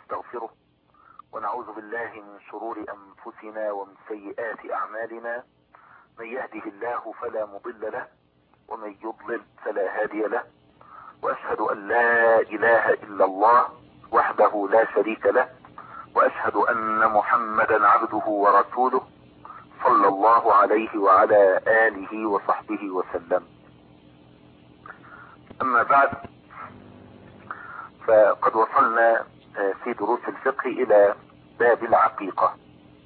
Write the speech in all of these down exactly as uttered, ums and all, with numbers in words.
ونستغفره ونعوذ بالله من شرور أنفسنا ومن سيئات أعمالنا. من يهده الله فلا مضل له ومن يضلل فلا هادي له، وأشهد أن لا إله إلا الله وحده لا شريك له، وأشهد أن محمدا عبده ورسوله صلى الله عليه وعلى آله وصحبه وسلم. أما بعد، فقد وصلنا في دروس الفقه إلى باب العقيقة.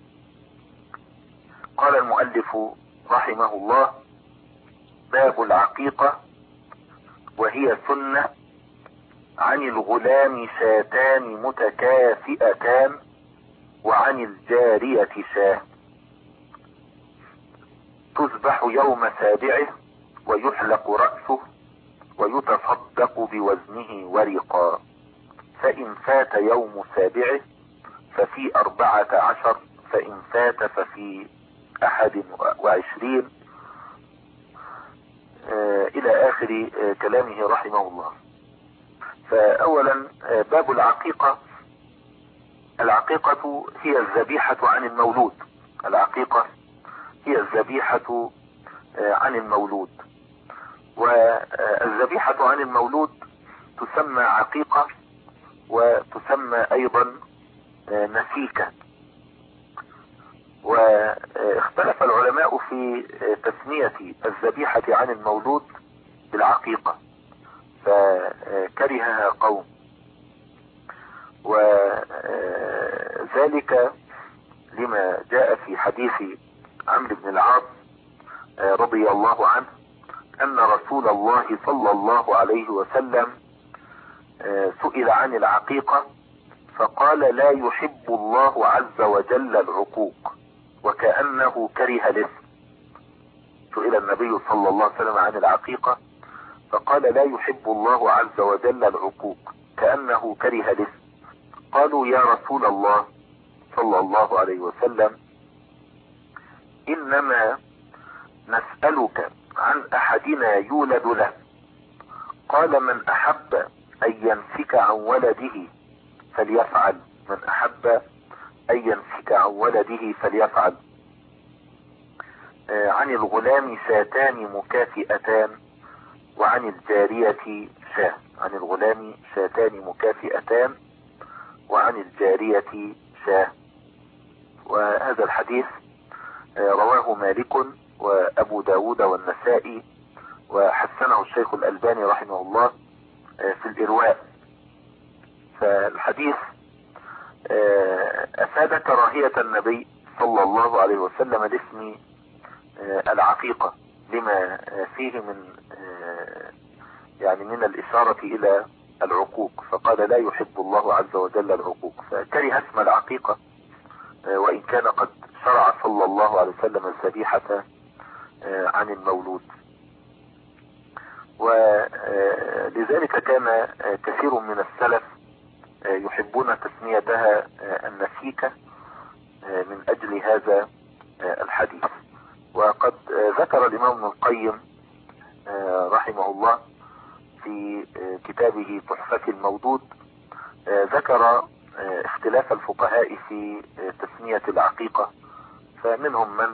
قال المؤلف رحمه الله: باب العقيقة، وهي سنة عن الغلام شاتان متكافئتان وعن الجارية شاة، تذبح يوم سابعه ويحلق رأسه ويتصدق بوزنه ورقا، فإن فات يوم سابعه ففي أربعة عشر، فإن فات ففي أحد وعشرين، آه إلى آخر آه كلامه رحمه الله. فأولا آه باب العقيقة. العقيقة هي الذبيحة عن المولود. العقيقة هي الذبيحة آه عن المولود، والذبيحة عن المولود تسمى عقيقة وتسمى أيضا آه نسيكة. واختلف العلماء في تسمية الذبيحة عن المولود بالعقيقة، فكرهها قوم، وذلك لما جاء في حديث عمرو بن العاص رضي الله عنه أن رسول الله صلى الله عليه وسلم سئل عن العقيقة فقال: لا يحب الله عز وجل العقوق، وكأنه كره الاسم. سئل النبي صلى الله عليه وسلم عن العقيقة فقال: لا يحب الله عز وجل العقوق، كأنه كره الاسم. قالوا: يا رسول الله صلى الله عليه وسلم، إنما نسألك عن أحدنا يولد له. قال: من أحب أن ينفك عن ولده فليفعل، من أحب أن ينفك عن ولده فليفعل. آه عن الغلام شاتان مكافئتان وعن الجارية شاة. عن الغلام شاتان مكافئتان وعن الجارية شاة. وهذا الحديث آه رواه مالك وأبو داود والنسائي، وحسنه الشيخ الألباني رحمه الله آه في الإرواء. فالحديث أفاد كراهية النبي صلى الله عليه وسلم لاسم العقيقة، لما فيه من يعني من الإشارة إلى العقوق، فقال: لا يحب الله عز وجل العقوق، فكره اسم العقيقة، وإن كان قد شرع صلى الله عليه وسلم الذبيحة عن المولود. ولذلك كان كثير من السلف يحبون تسميتها النسيكة من أجل هذا الحديث. وقد ذكر الإمام ابن القيم رحمه الله في كتابه تحفة المودود، ذكر اختلاف الفقهاء في تسمية العقيقة، فمنهم من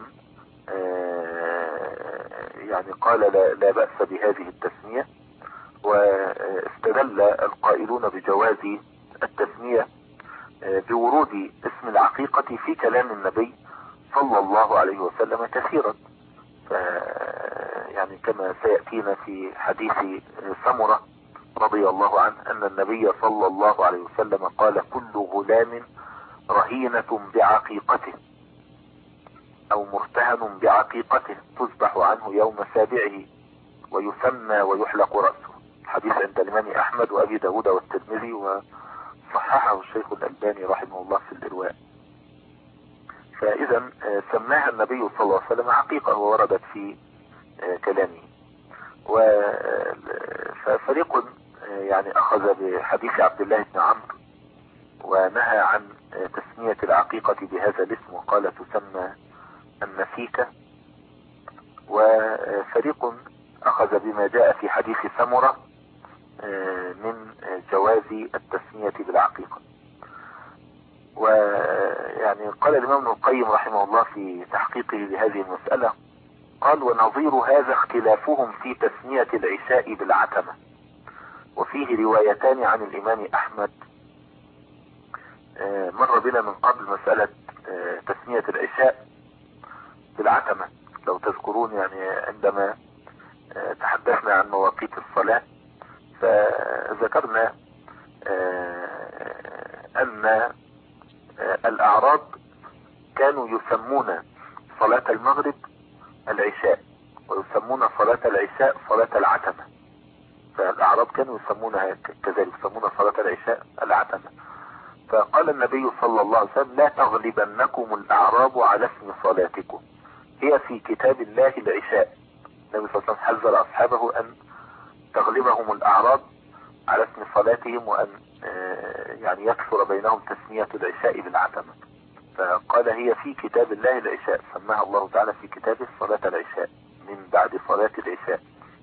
يعني قال لا, لا بأس بهذه التسمية، واستدل القائلون بجواز التسمية بورود اسم العقيقة في كلام النبي صلى الله عليه وسلم كثيرا. يعني كما سيأتينا في حديث سمرة رضي الله عنه أن النبي صلى الله عليه وسلم قال: كل غلام رهينة بعقيقته أو مرتهن بعقيقته تذبح عنه يوم سابعه ويسمى ويحلق رأسه. الحديث عند الإمام أحمد وأبي داود والترمذي، وصححه الشيخ الألباني رحمه الله في الإرواء. فإذا سماها النبي صلى الله عليه وسلم عقيقة ووردت في كلامه. وفريق يعني أخذ بحديث عبد الله بن عمرو ونهى عن تسمية العقيقة بهذا الاسم وقال تسمى النسيكة، وفريق أخذ بما جاء في حديث سمرة من جواز التسمية بالعقيقة. ويعني قال الإمام ابن القيم رحمه الله في تحقيقه لهذه المسألة، قال: ونظير هذا اختلافهم في تسمية العشاء بالعتمة، وفيه روايتان عن الإمام أحمد. مر بنا من قبل مسألة تسمية العشاء بالعتمة، لو تذكرون يعني عندما تحدثنا عن مواقيت الصلاة، فذكرنا أن الأعراب كانوا يسمون صلاة المغرب العشاء، ويسمون صلاة العشاء صلاة العتمة. فالأعراب كانوا يسمونها كذلك، يسمون صلاة العشاء العتمة. فقال النبي صلى الله عليه وسلم: لا تغلبنكم الأعراب على اسم صلاتكم، هي في كتاب الله العشاء. النبي صلى الله عليه وسلم حذر أصحابه أن تغلبهم الأعراب على اسم صلاتهم، وأن يعني يكثر بينهم تسمية العشاء بالعتمة. فقال: هي في كتاب الله العشاء، سماها الله تعالى في كتابه صلاة العشاء من بعد صلاة العشاء.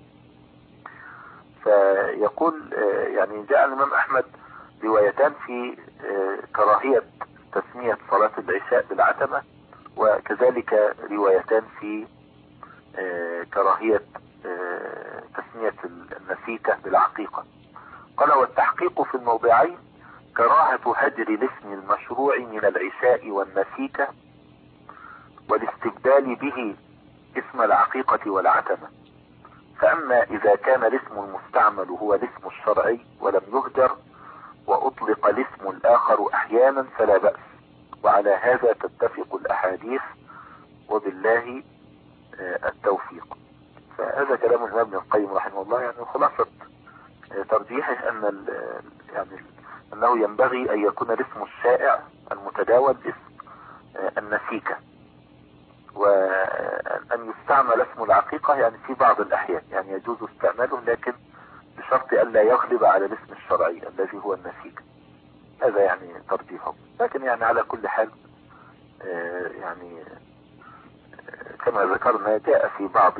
فيقول يعني جاء الإمام أحمد روايتان في كراهية تسمية صلاة العشاء بالعتمة، وكذلك روايتان في كراهية تسمية النسيكة بالعقيقة. قال: والتحقيق في الموضعين كراهة هجر الاسم المشروع من العشاء والنسيكة، والاستبدال به اسم العقيقة والعتمة. فأما إذا كان الاسم المستعمل هو الاسم الشرعي ولم يهجر، وأطلق الاسم الآخر أحيانا، فلا بأس، وعلى هذا تتفق الأحاديث، وبالله التوفيق. فهذا كلام الإمام ابن القيم رحمه الله. يعني خلاصة ترجيحه أن يعني أنه ينبغي أن يكون الاسم الشائع المتداول اسم النسيكة، وأن يستعمل اسم العقيقة يعني في بعض الأحيان، يعني يجوز استعماله، لكن بشرط أن لا يغلب على الاسم الشرعي الذي هو النسيكة. هذا يعني ترجيحه. لكن يعني على كل حال يعني كما ذكرنا جاء في بعض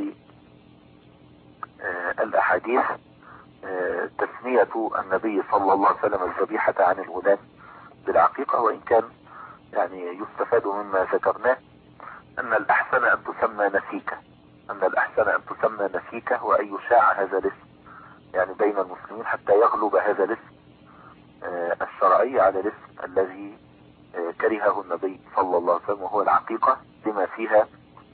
الأحاديث تسمية النبي صلى الله عليه وسلم الذبيحة عن الغلام بالعقيقة، وإن كان يعني يستفاد مما ذكرناه أن الأحسن أن تسمى نسيكة، أن الأحسن أن تسمى نسيكة، وأن يشاع هذا الاسم يعني بين المسلمين حتى يغلب هذا الاسم الشرعي على الاسم الذي كرهه النبي صلى الله عليه وسلم، وهو العقيقة، بما فيها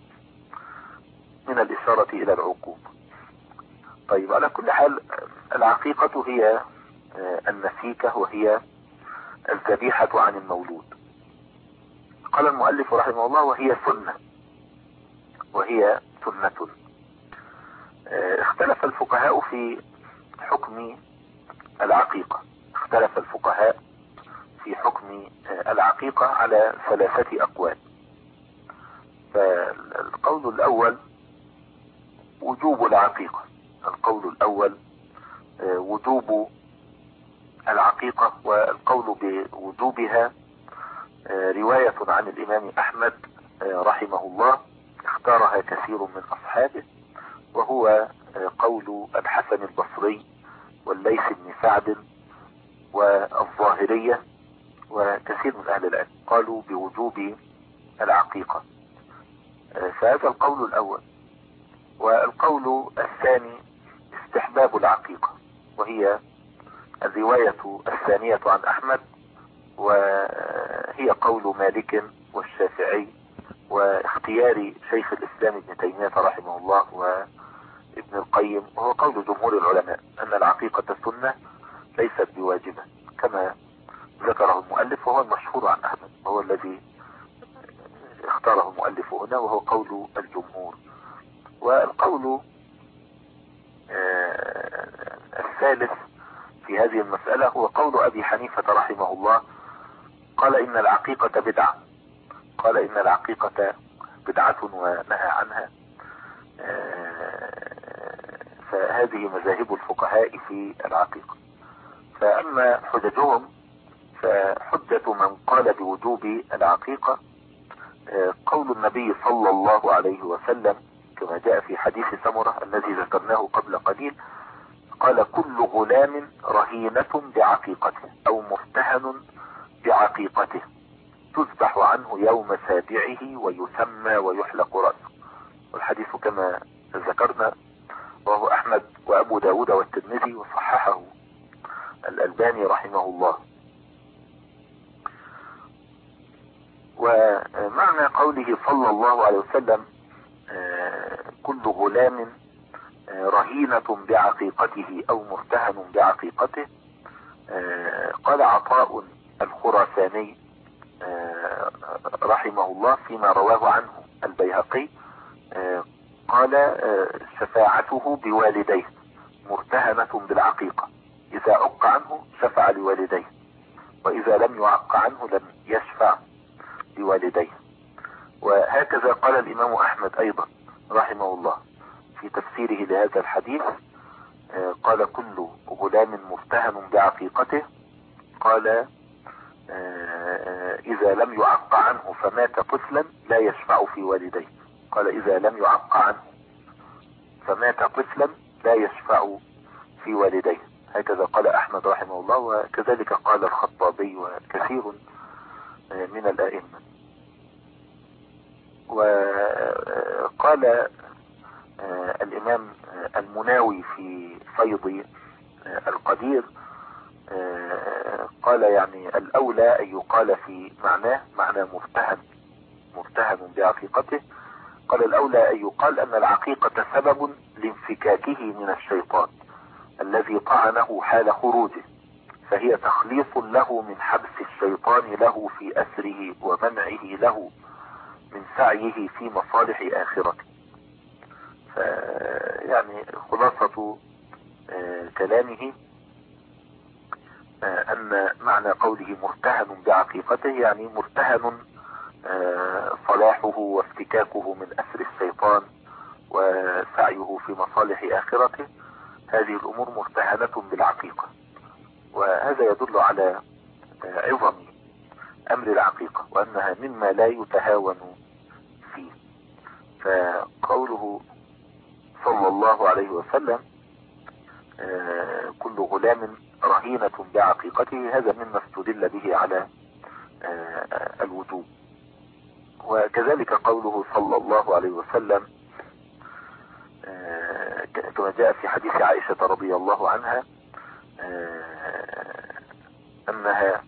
من الإشارة إلى العقوبة. طيب، على كل حال العقيقة هي النسيكة، وهي الذبيحة عن المولود. قال المؤلف رحمه الله: وهي سنة، وهي سنة. اختلف الفقهاء في حكم العقيقة، اختلف الفقهاء في حكم العقيقة على ثلاثة أقوال. فالقول الأول وجوب العقيقة، القول الأول وجوب العقيقة، والقول بوجوبها رواية عن الإمام أحمد رحمه الله، اختارها كثير من أصحابه، وهو قول الحسن البصري والليث بن سعد والظاهرية وكثير من أهل العلم، قالوا بوجوب العقيقة. فهذا القول الأول. والقول الثاني استحباب العقيقة، وهي الرواية الثانية عن أحمد، وهي قول مالك والشافعي واختيار شيخ الإسلام ابن تيمية رحمه الله وابن القيم، وهو قول جمهور العلماء أن العقيقة سنة ليست بواجبة، كما ذكره المؤلف، وهو المشهور عن أحمد، وهو الذي اختاره المؤلف هنا، وهو قول الجمهور. والقول الثالث في هذه المسألة هو قول أبي حنيفة رحمه الله، قال إن العقيقة بدعة، قال إن العقيقة بدعة ونهى عنها. فهذه مذاهب الفقهاء في العقيقة. فأما حججهم، فحجة من قال بوجوب العقيقة قول النبي صلى الله عليه وسلم كما جاء في حديث سمرة الذي ذكرناه قبل قليل، قال: كل غلام رهينة بعقيقته أو مرتهن بعقيقته. تذبح عنه يوم سابعه ويسمى ويحلق رأسه. والحديث كما ذكرنا وهو أحمد وأبو داود والترمذي وصححه الألباني رحمه الله. ومعنى قوله صلى الله عليه وسلم كل غلام رهينة بعقيقته أو مرتهن بعقيقته، قال عطاء الخراساني رحمه الله فيما رواه عنه البيهقي، قال شفاعته بوالديه مرتهنة بالعقيقة، إذا عق عنه شفع لوالديه، وإذا لم يعق عنه لم يشفع لوالديه. وهكذا قال الإمام أحمد أيضا رحمه الله في تفسيره لهذا الحديث، قال كل غلام مرتهن بعقيقته، قال إذا لم يعق عنه فمات طفلا لا يشفع في والديه. قال إذا لم يعق عنه فمات طفلا لا يشفع في والديه. هكذا قال أحمد رحمه الله، وكذلك قال الخطابي وكثير من الأئمة. وقال الإمام المناوي في فيض القدير، قال يعني الأولى أن يقال في معناه معنى مرتهن مرتهن بعقيقته، قال الأولى أن يقال أن العقيقة سبب لانفكاكه من الشيطان الذي طعنه حال خروجه، فهي تخليص له من حبس الشيطان له في أسره ومنعه له من سعيه في مصالح آخرته. فيعني خلاصة كلامه أن معنى قوله مرتهن بعقيقته يعني مرتهن صلاحه وافتكاكه من أسر الشيطان وسعيه في مصالح آخرته، هذه الأمور مرتهنة بالعقيقة. وهذا يدل على عظم أمر العقيقة وأنها مما لا يتهاون فيه. فقوله صلى الله عليه وسلم كل غلام رهينة بعقيقته، هذا مما استدل به على الوجوب. وكذلك قوله صلى الله عليه وسلم كما جاء في حديث عائشة رضي الله عنها أنها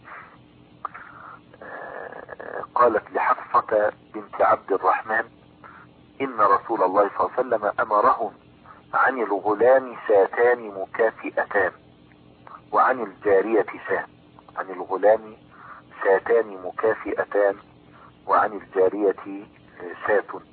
قالت لحفصة بنت عبد الرحمن إن رسول الله صلى الله عليه وسلم أمرهم عن الغلام شاتان مكافئتان وعن الجارية شاة. عن الغلام شاتان مكافئتان وعن الجارية شاة.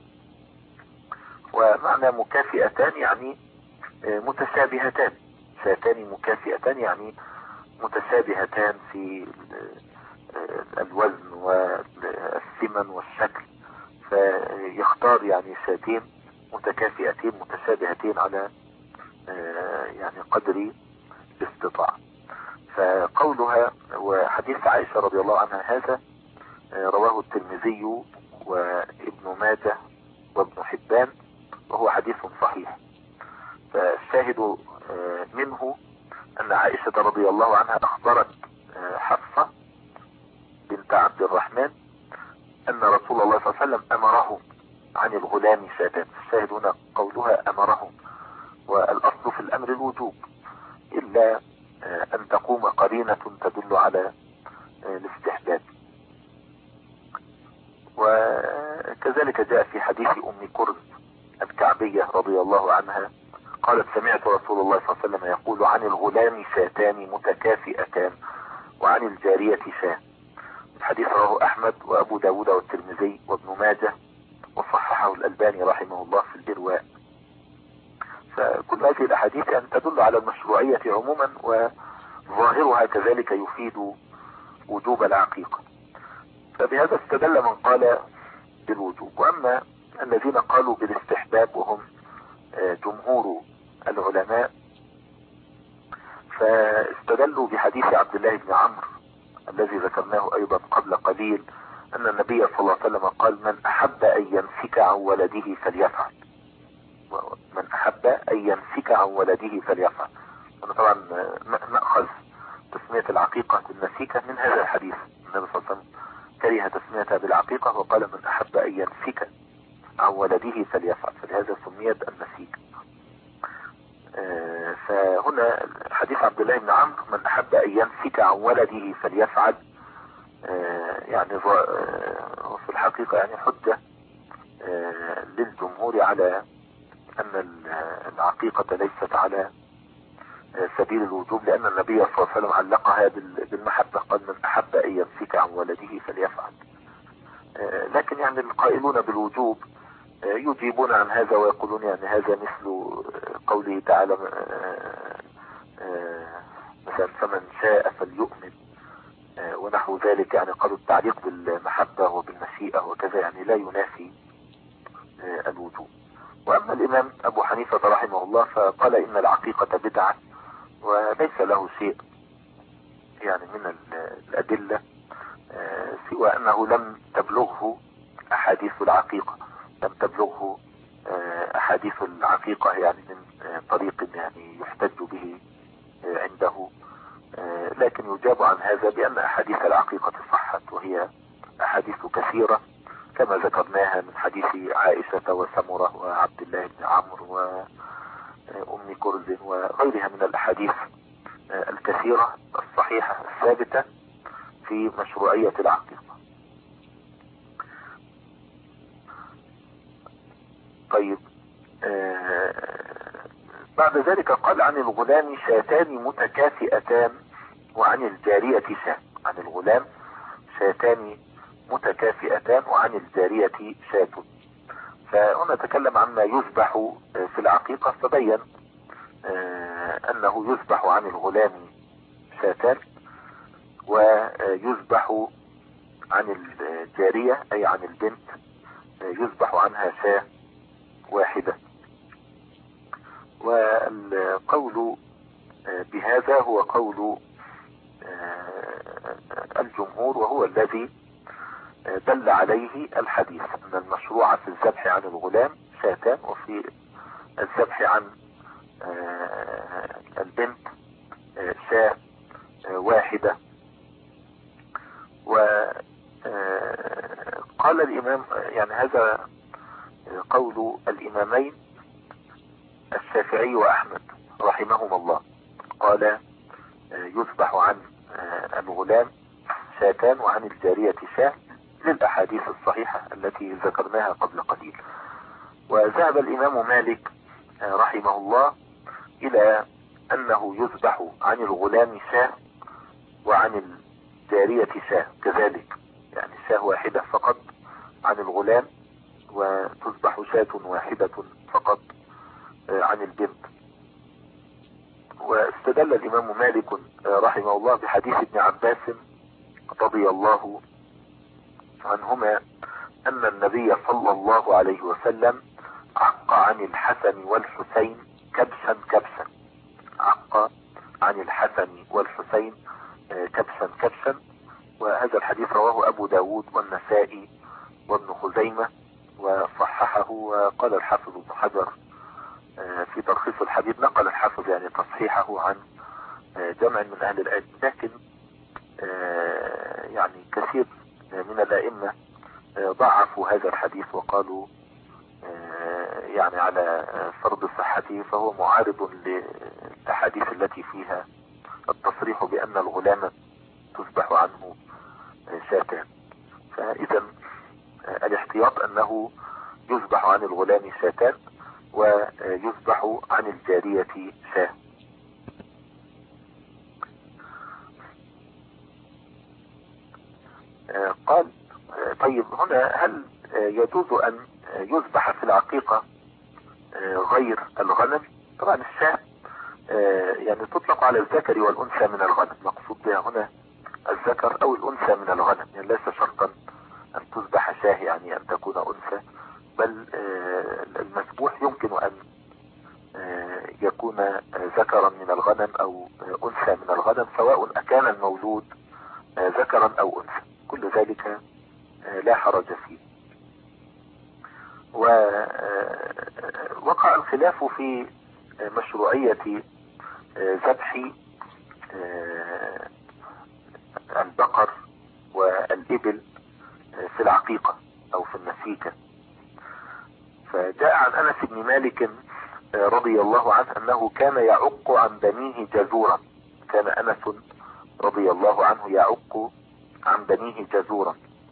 ومعنى مكافئتان يعني متشابهتان، شاتان مكافئتان يعني متشابهتان في الوزن والثمن والشكل، فيختار يعني شاتين متكافئتين متشابهتين على يعني قدر الاستطاعة. فقولها وحديث عائشة رضي الله عنها هذا رواه الترمذي وابن ماجه وابن حبان وهو حديث صحيح. فالشاهد منه أن عائشة رضي الله عنها أخبرت حفصة بنت عبد الرحمن أن رسول الله صلى الله عليه وسلم أمرهم عن الغلام شاتان. الشاهد هنا قولها أمرهم، والأصل في الأمر الوجوب إلا أن تقوم قرينة تدل على الاستحباب. وكذلك جاء في حديث أم كرز الكعبية رضي الله عنها قالت سمعت رسول الله صلى الله عليه وسلم يقول عن الغلام شاتان متكافئتان وعن الجارية شاة. الحديث رواه أحمد وأبو داود والترمذي وابن ماجه وصححه الألباني رحمه الله في الإرواء. فكل هذه الأحاديث يعني تدل على المشروعية عموما، وظاهرها كذلك يفيد وجوب العقيقة. فبهذا استدل من قال بالوجوب. وأما الذين قالوا بالاستحباب وهم جمهور العلماء فاستدلوا بحديث عبد الله بن عمرو الذي ذكرناه أيضا قبل قليل أن النبي صلى الله عليه وسلم قال من أحب أن يمسك عن ولده فليفعل. من أحب أن يمسك عن ولده فليفعل. أنا طبعا نأخذ تسمية العقيقة بالنسيكة من هذا الحديث. النبي صلى الله عليه وسلم كره تسميتها بالعقيقة، وقال من أحب أن ينسك عن ولده فليفعل، فلهذا سميت النسيك. فهنا حديث عبد الله بن عمرو من أحب أن ينسك عن ولده فليفعل، يعني في الحقيقة يعني حجة للجمهور على أن العقيقة ليست على سبيل الوجوب، لأن النبي صلى الله عليه وسلم علقها بالمحبة، قال من أحب أن يمسك عن ولده فليفعل. لكن يعني القائلون بالوجوب يجيبون عن هذا ويقولون يعني هذا مثل قوله تعالى مثلا فمن شاء فليؤمن ونحو ذلك، يعني قالوا التعليق بالمحبة وبالمشيئة وكذا يعني لا ينافي الوجوب. وأما الإمام أبو حنيفة رحمه الله فقال إن العقيقة بدعة، وليس له شيء يعني من الأدلة سوى أنه لم تبلغه أحاديث العقيقة، لم تبلغه أحاديث العقيقة يعني من طريق يعني يحتج به عنده. لكن يجاب عن هذا بأن أحاديث العقيقة صحت، وهي أحاديث كثيرة كما ذكرناها من حديث عائشة وسمرة وعبد الله بن عمرو وأم كرز وغيرها من الأحاديث الكثيرة الصحيحة الثابتة في مشروعية العقيقة. طيب بعد ذلك قال عن الغلام شاتان متكافئتان وعن الجارية شاة. عن الغلام شاتان متكافئتان وعن الجارية شاة. فهنا تكلم عما يذبح في العقيقة، فبين أنه يذبح عن الغلام شاتان ويذبح عن الجارية أي عن البنت يذبح عنها شاة واحدة. والقول بهذا هو قول الجمهور، وهو الذي دل عليه الحديث أن المشروع في الذبح عن الغلام شاتان، وفي الذبح عن البنت شاة واحدة. وقال الإمام يعني هذا قول الإمامين الشافعي وأحمد رحمهما الله، قال يذبح عن الغلام شاتان وعن الجارية شاة للأحاديث الصحيحة التي ذكرناها قبل قليل. وذهب الإمام مالك رحمه الله إلى أنه يذبح عن الغلام شاة وعن الجارية شاة كذلك، يعني شاة واحدة فقط عن الغلام وتذبح شاة واحدة فقط عن البنت. واستدل الإمام مالك رحمه الله بحديث ابن عباس رضي الله عنهما أن النبي صلى الله عليه وسلم عق عن الحسن والحسين كبشا كبشا، عق عن الحسن والحسين كبشا كبشا. وهذا الحديث رواه أبو داود والنسائي وابن خزيمة وصححه. وقال الحافظ ابن حجر في ترخيص الحديث، نقل الحافظ يعني تصحيحه عن جمع من أهل العلم، لكن يعني كثير من الأئمة ضعفوا هذا الحديث وقالوا يعني على فرض صحته، فهو معارض للأحاديث التي فيها التصريح بأن الغلام تذبح عنه شاتان. فإذا الاحتياط أنه يذبح عن الغلام شاتان ويذبح عن الجارية شاة. قال طيب هنا هل يجوز أن يذبح في العقيقة غير الغنم؟ طبعا الشاة يعني تطلق على الذكر والأنثى من الغنم، مقصود بها هنا الذكر أو الأنثى من الغنم، يعني ليس شرطا أن تذبح شاة يعني أن تكون أنثى، بل المذبوح يمكن أن يكون ذكرا من الغنم أو أنثى من الغنم، سواء أكان المولود ذكرا أو أنثى، كل ذلك لا حرج فيه. ووقع الخلاف في مشروعية ذبح البقر والإبل في العقيقة او في النسيكة. فجاء عن انس بن مالك رضي الله عنه انه كان يعق عن بنيه جزورا. كان انس رضي الله عنه يعق عن بنيه جزورا.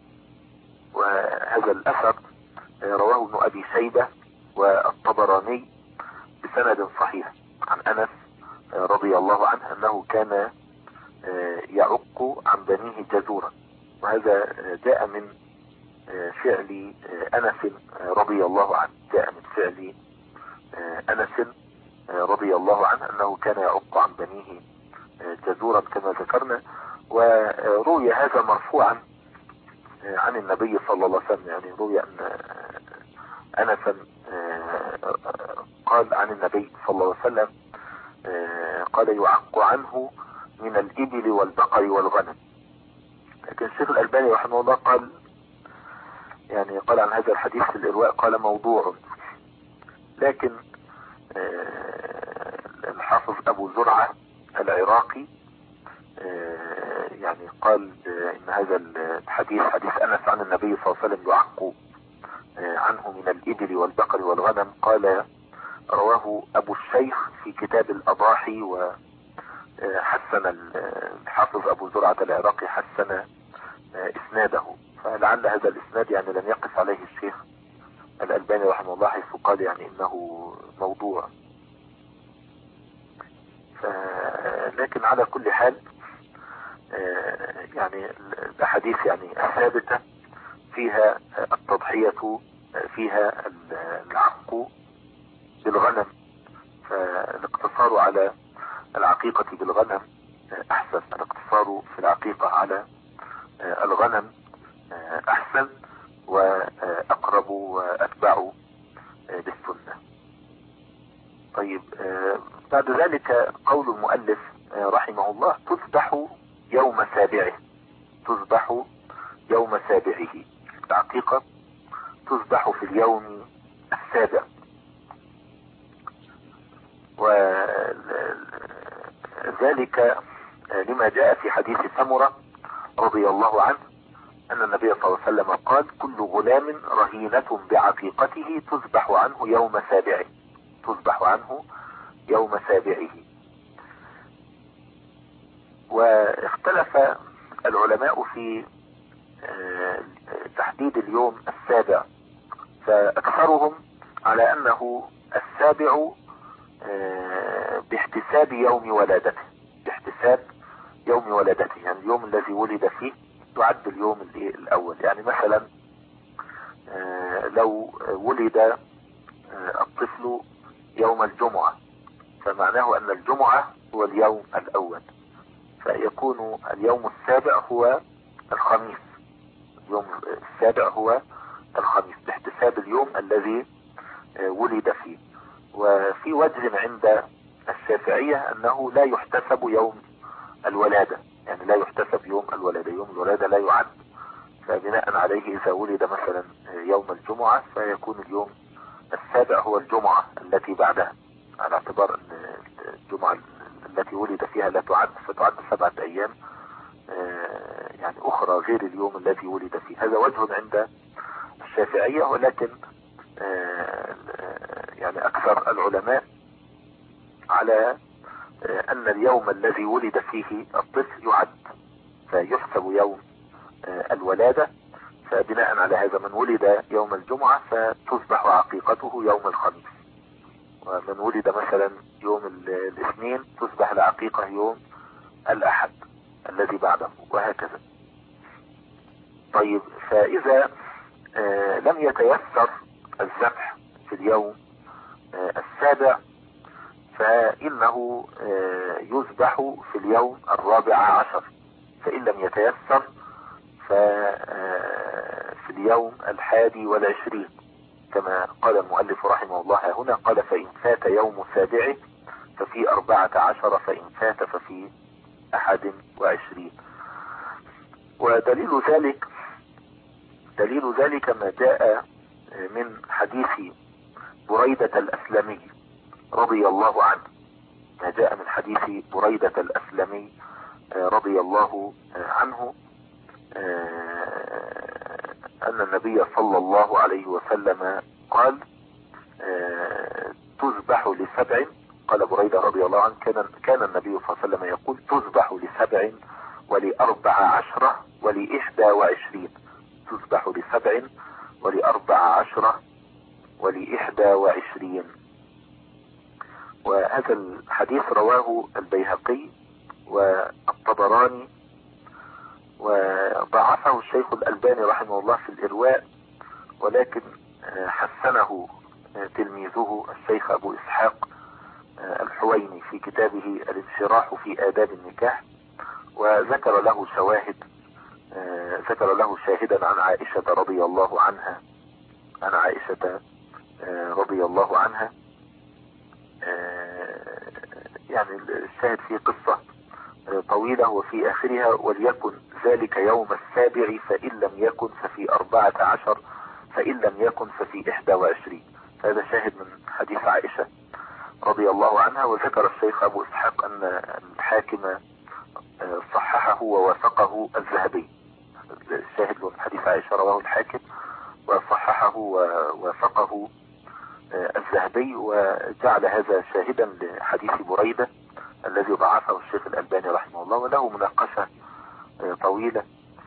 وهذا الاثر رواه ابن ابي شيبة والطبراني بسند صحيح عن انس رضي الله عنه انه كان يعق عن بنيه جزورا. وهذا جاء من فعل انس رضي الله عنه، جاء من فعل انس رضي الله عنه انه كان يعق عن بنيه جزورا كما ذكرنا. وروي هذا مرفوعا عن النبي صلى الله عليه وسلم، يعني روي ان انس قال عن النبي صلى الله عليه وسلم قال يعق عنه من الإبل والبقر والغنم. لكن الشيخ الألباني رحمه الله قال يعني قال عن هذا الحديث في الإرواء قال موضوع. لكن الحافظ أبو زرعة العراقي يعني قال إن هذا الحديث حديث أنس عن النبي صلى الله عليه وسلم يعق عنه من الإبل والبقر والغنم. قال رواه أبو الشيخ في كتاب الأضاحي، وحسن الحافظ أبو زرعة العراقي حسن إسناده. فلعل هذا الإسناد يعني لم يقف عليه الشيخ الألباني رحمه الله حيث قال يعني إنه موضوع. لكن على كل حال يعني الأحاديث يعني الثابتة فيها التضحية، فيها العق بالغنم، فالاقتصار على العقيقة بالغنم احسن، الاقتصار في العقيقة على الغنم احسن واقرب واتبع بالسنة. طيب بعد ذلك قول المؤلف رحمه الله تذبح يوم سابعه، تذبح يوم سابعه، العقيقة تذبح في اليوم السابع. وذلك لما جاء في حديث سمرة رضي الله عنه أن النبي صلى الله عليه وسلم قال كل غلام رهينة بعقيقته تذبح عنه يوم سابعه، تذبح عنه يوم سابعه. واختلف العلماء في تحديد اليوم السابع، فأكثرهم على أنه السابع باحتساب يوم ولادته، باحتساب يوم ولادته، يعني اليوم الذي ولد فيه تعد اليوم الأول. يعني مثلا لو ولد الطفل يوم الجمعة فمعناه أن الجمعة هو اليوم الأول، فيكون اليوم السابع هو الخميس، اليوم السابع هو الخميس باحتساب اليوم الذي ولد فيه. وفي وجه عند الشافعية أنه لا يحتسب يوم الولادة، يعني لا يحتسب يوم الولادة، يوم الولادة لا يعد. فبناء عليه إذا ولد مثلا يوم الجمعة فيكون اليوم السابع هو الجمعة التي بعدها، على اعتبار أن الجمعة التي ولد فيها لا تعد، فتعد سبعة أيام يعني أخرى غير اليوم الذي ولد فيه. هذا وجه عند الشافعية، ولكن يعني أكثر العلماء على أن اليوم الذي ولد فيه الطفل يعد فيحسب يوم الولادة. فبناء على هذا من ولد يوم الجمعة فتذبح عقيقته يوم الخميس، ومن ولد مثلا يوم الاثنين تذبح العقيقة يوم الأحد الذي بعده، وهكذا. طيب فإذا لم يتيسر الذبح في اليوم السابع فإنه يذبح في اليوم الرابع عشر، فإن لم يتيسر ففي اليوم الحادي والعشرين كما قال المؤلف رحمه الله هنا. قال فإن فات يوم سابعه ففي أربعة عشر، فإن فات ففي أحد وعشرين. ودليل ذلك دليل ذلك ما جاء من حديث بريدة الأسلمي رضي الله عنه، ما جاء من حديث بريدة الأسلمي رضي الله عنه أن النبي صلى الله عليه وسلم قال تذبح لسبع. قال بريدة رضي الله عنه كان كان النبي صلى الله عليه وسلم يقول تذبح لسبع ولأربع عشرة ولإحدى وعشرين. تذبح لسبع ولأربع عشرة ولإحدى وعشرين. وهذا الحديث رواه البيهقي والطبراني، وضعفه الشيخ الألباني رحمه الله في الإرواء، ولكن حسنه تلميذه الشيخ أبو إسحاق الحويني في كتابه الانشراح في آداب النكاح، وذكر له شواهد ذكر له شاهدا عن عائشة رضي الله عنها عن عائشة رضي الله عنها يعني الشاهد في قصة طويلة، وفي آخرها وليكن ذلك يوم السابع فإن لم يكن ففي أربعة عشر فإن لم يكن ففي إحدى وعشرين. هذا شاهد من حديث عائشة رضي الله عنها. وذكر الشيخ أبو إسحاق أن الحاكم صححه ووثقه الذهبي. الشاهد من حديث عائشة رواه الحاكم وصححه ووثقه الذهبي، وجعل هذا شاهدا لحديث بريدة الذي ضعفه الشيخ الألباني رحمه الله، وله مناقشة طويلة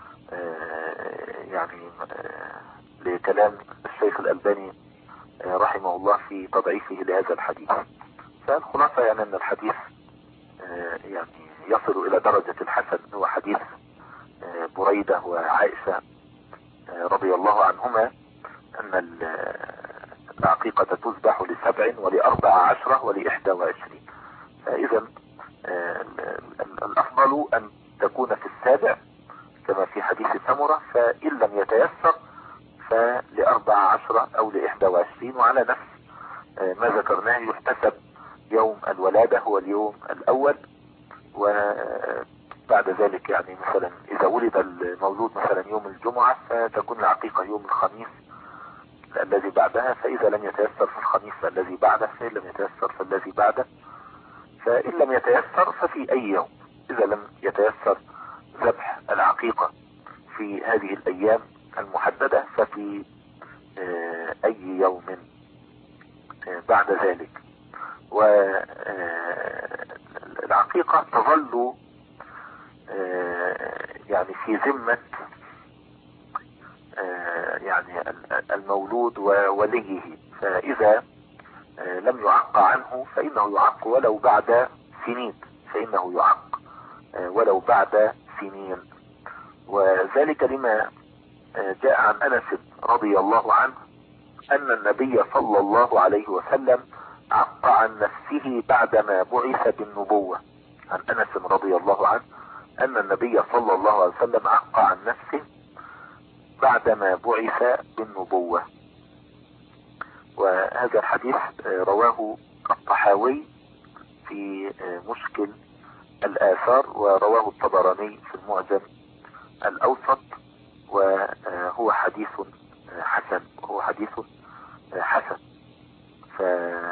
يعني لكلام الشيخ الألباني رحمه الله في تضعيفه لهذا الحديث. فالخلاصة يعني أن الحديث يعني يصل إلى درجة الحسن. هو حديث بريدة وعائشة رضي الله عنهما أن العقيقة تذبح لسبع ولأربع عشرة ولإحدى وعشرين. فإذا الأفضل أن تكون في السابع كما في حديث سمرة، فإن لم يتيسر فلأربع عشرة أو لإحدى وعشرين. وعلى نفس ما ذكرناه يحتسب يوم الولادة هو اليوم الأول، وبعد ذلك يعني مثلا إذا ولد المولود مثلا يوم الجمعة فتكون العقيقة يوم الخميس الذي بعدها، فإذا لم يتيسر في الخميس الذي بعده، فإن لم يتيسر فالذي بعده، فإن لم يتيسر ففي أي يوم. إذا لم يتيسر ذبح العقيقة في هذه الأيام المحددة ففي أي يوم بعد ذلك. والعقيقة تظل يعني في ذمة يعني المولود ووليه، فإذا لم يعق عنه فإنه يعق ولو بعد سنين فإنه يعق ولو بعد سنين. وذلك لما جاء عن أنس رضي الله عنه أن النبي صلى الله عليه وسلم عق عن نفسه بعدما بعث بالنبوة. عن أنس رضي الله عنه أن النبي صلى الله عليه وسلم عق عن نفسه بعدما بعث بالنبوة. وهذا الحديث رواه الطحاوي في مشكل الآثار، ورواه الطبراني في المعجم الأوسط، وهو حديث حسن وهو حديث حسن. ف...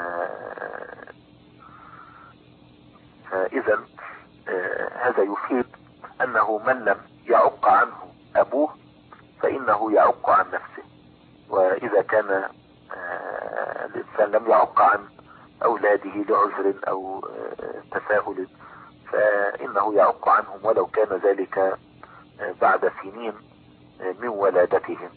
فإذا هذا يفيد أنه من لم يعق عنه أبوه فإنه يعق عن نفسه. وإذا كان الإنسان لم يعق عن أولاده لعذر أو تساهل فإنه يعق عنهم ولو كان ذلك بعد سنين من ولادتهم.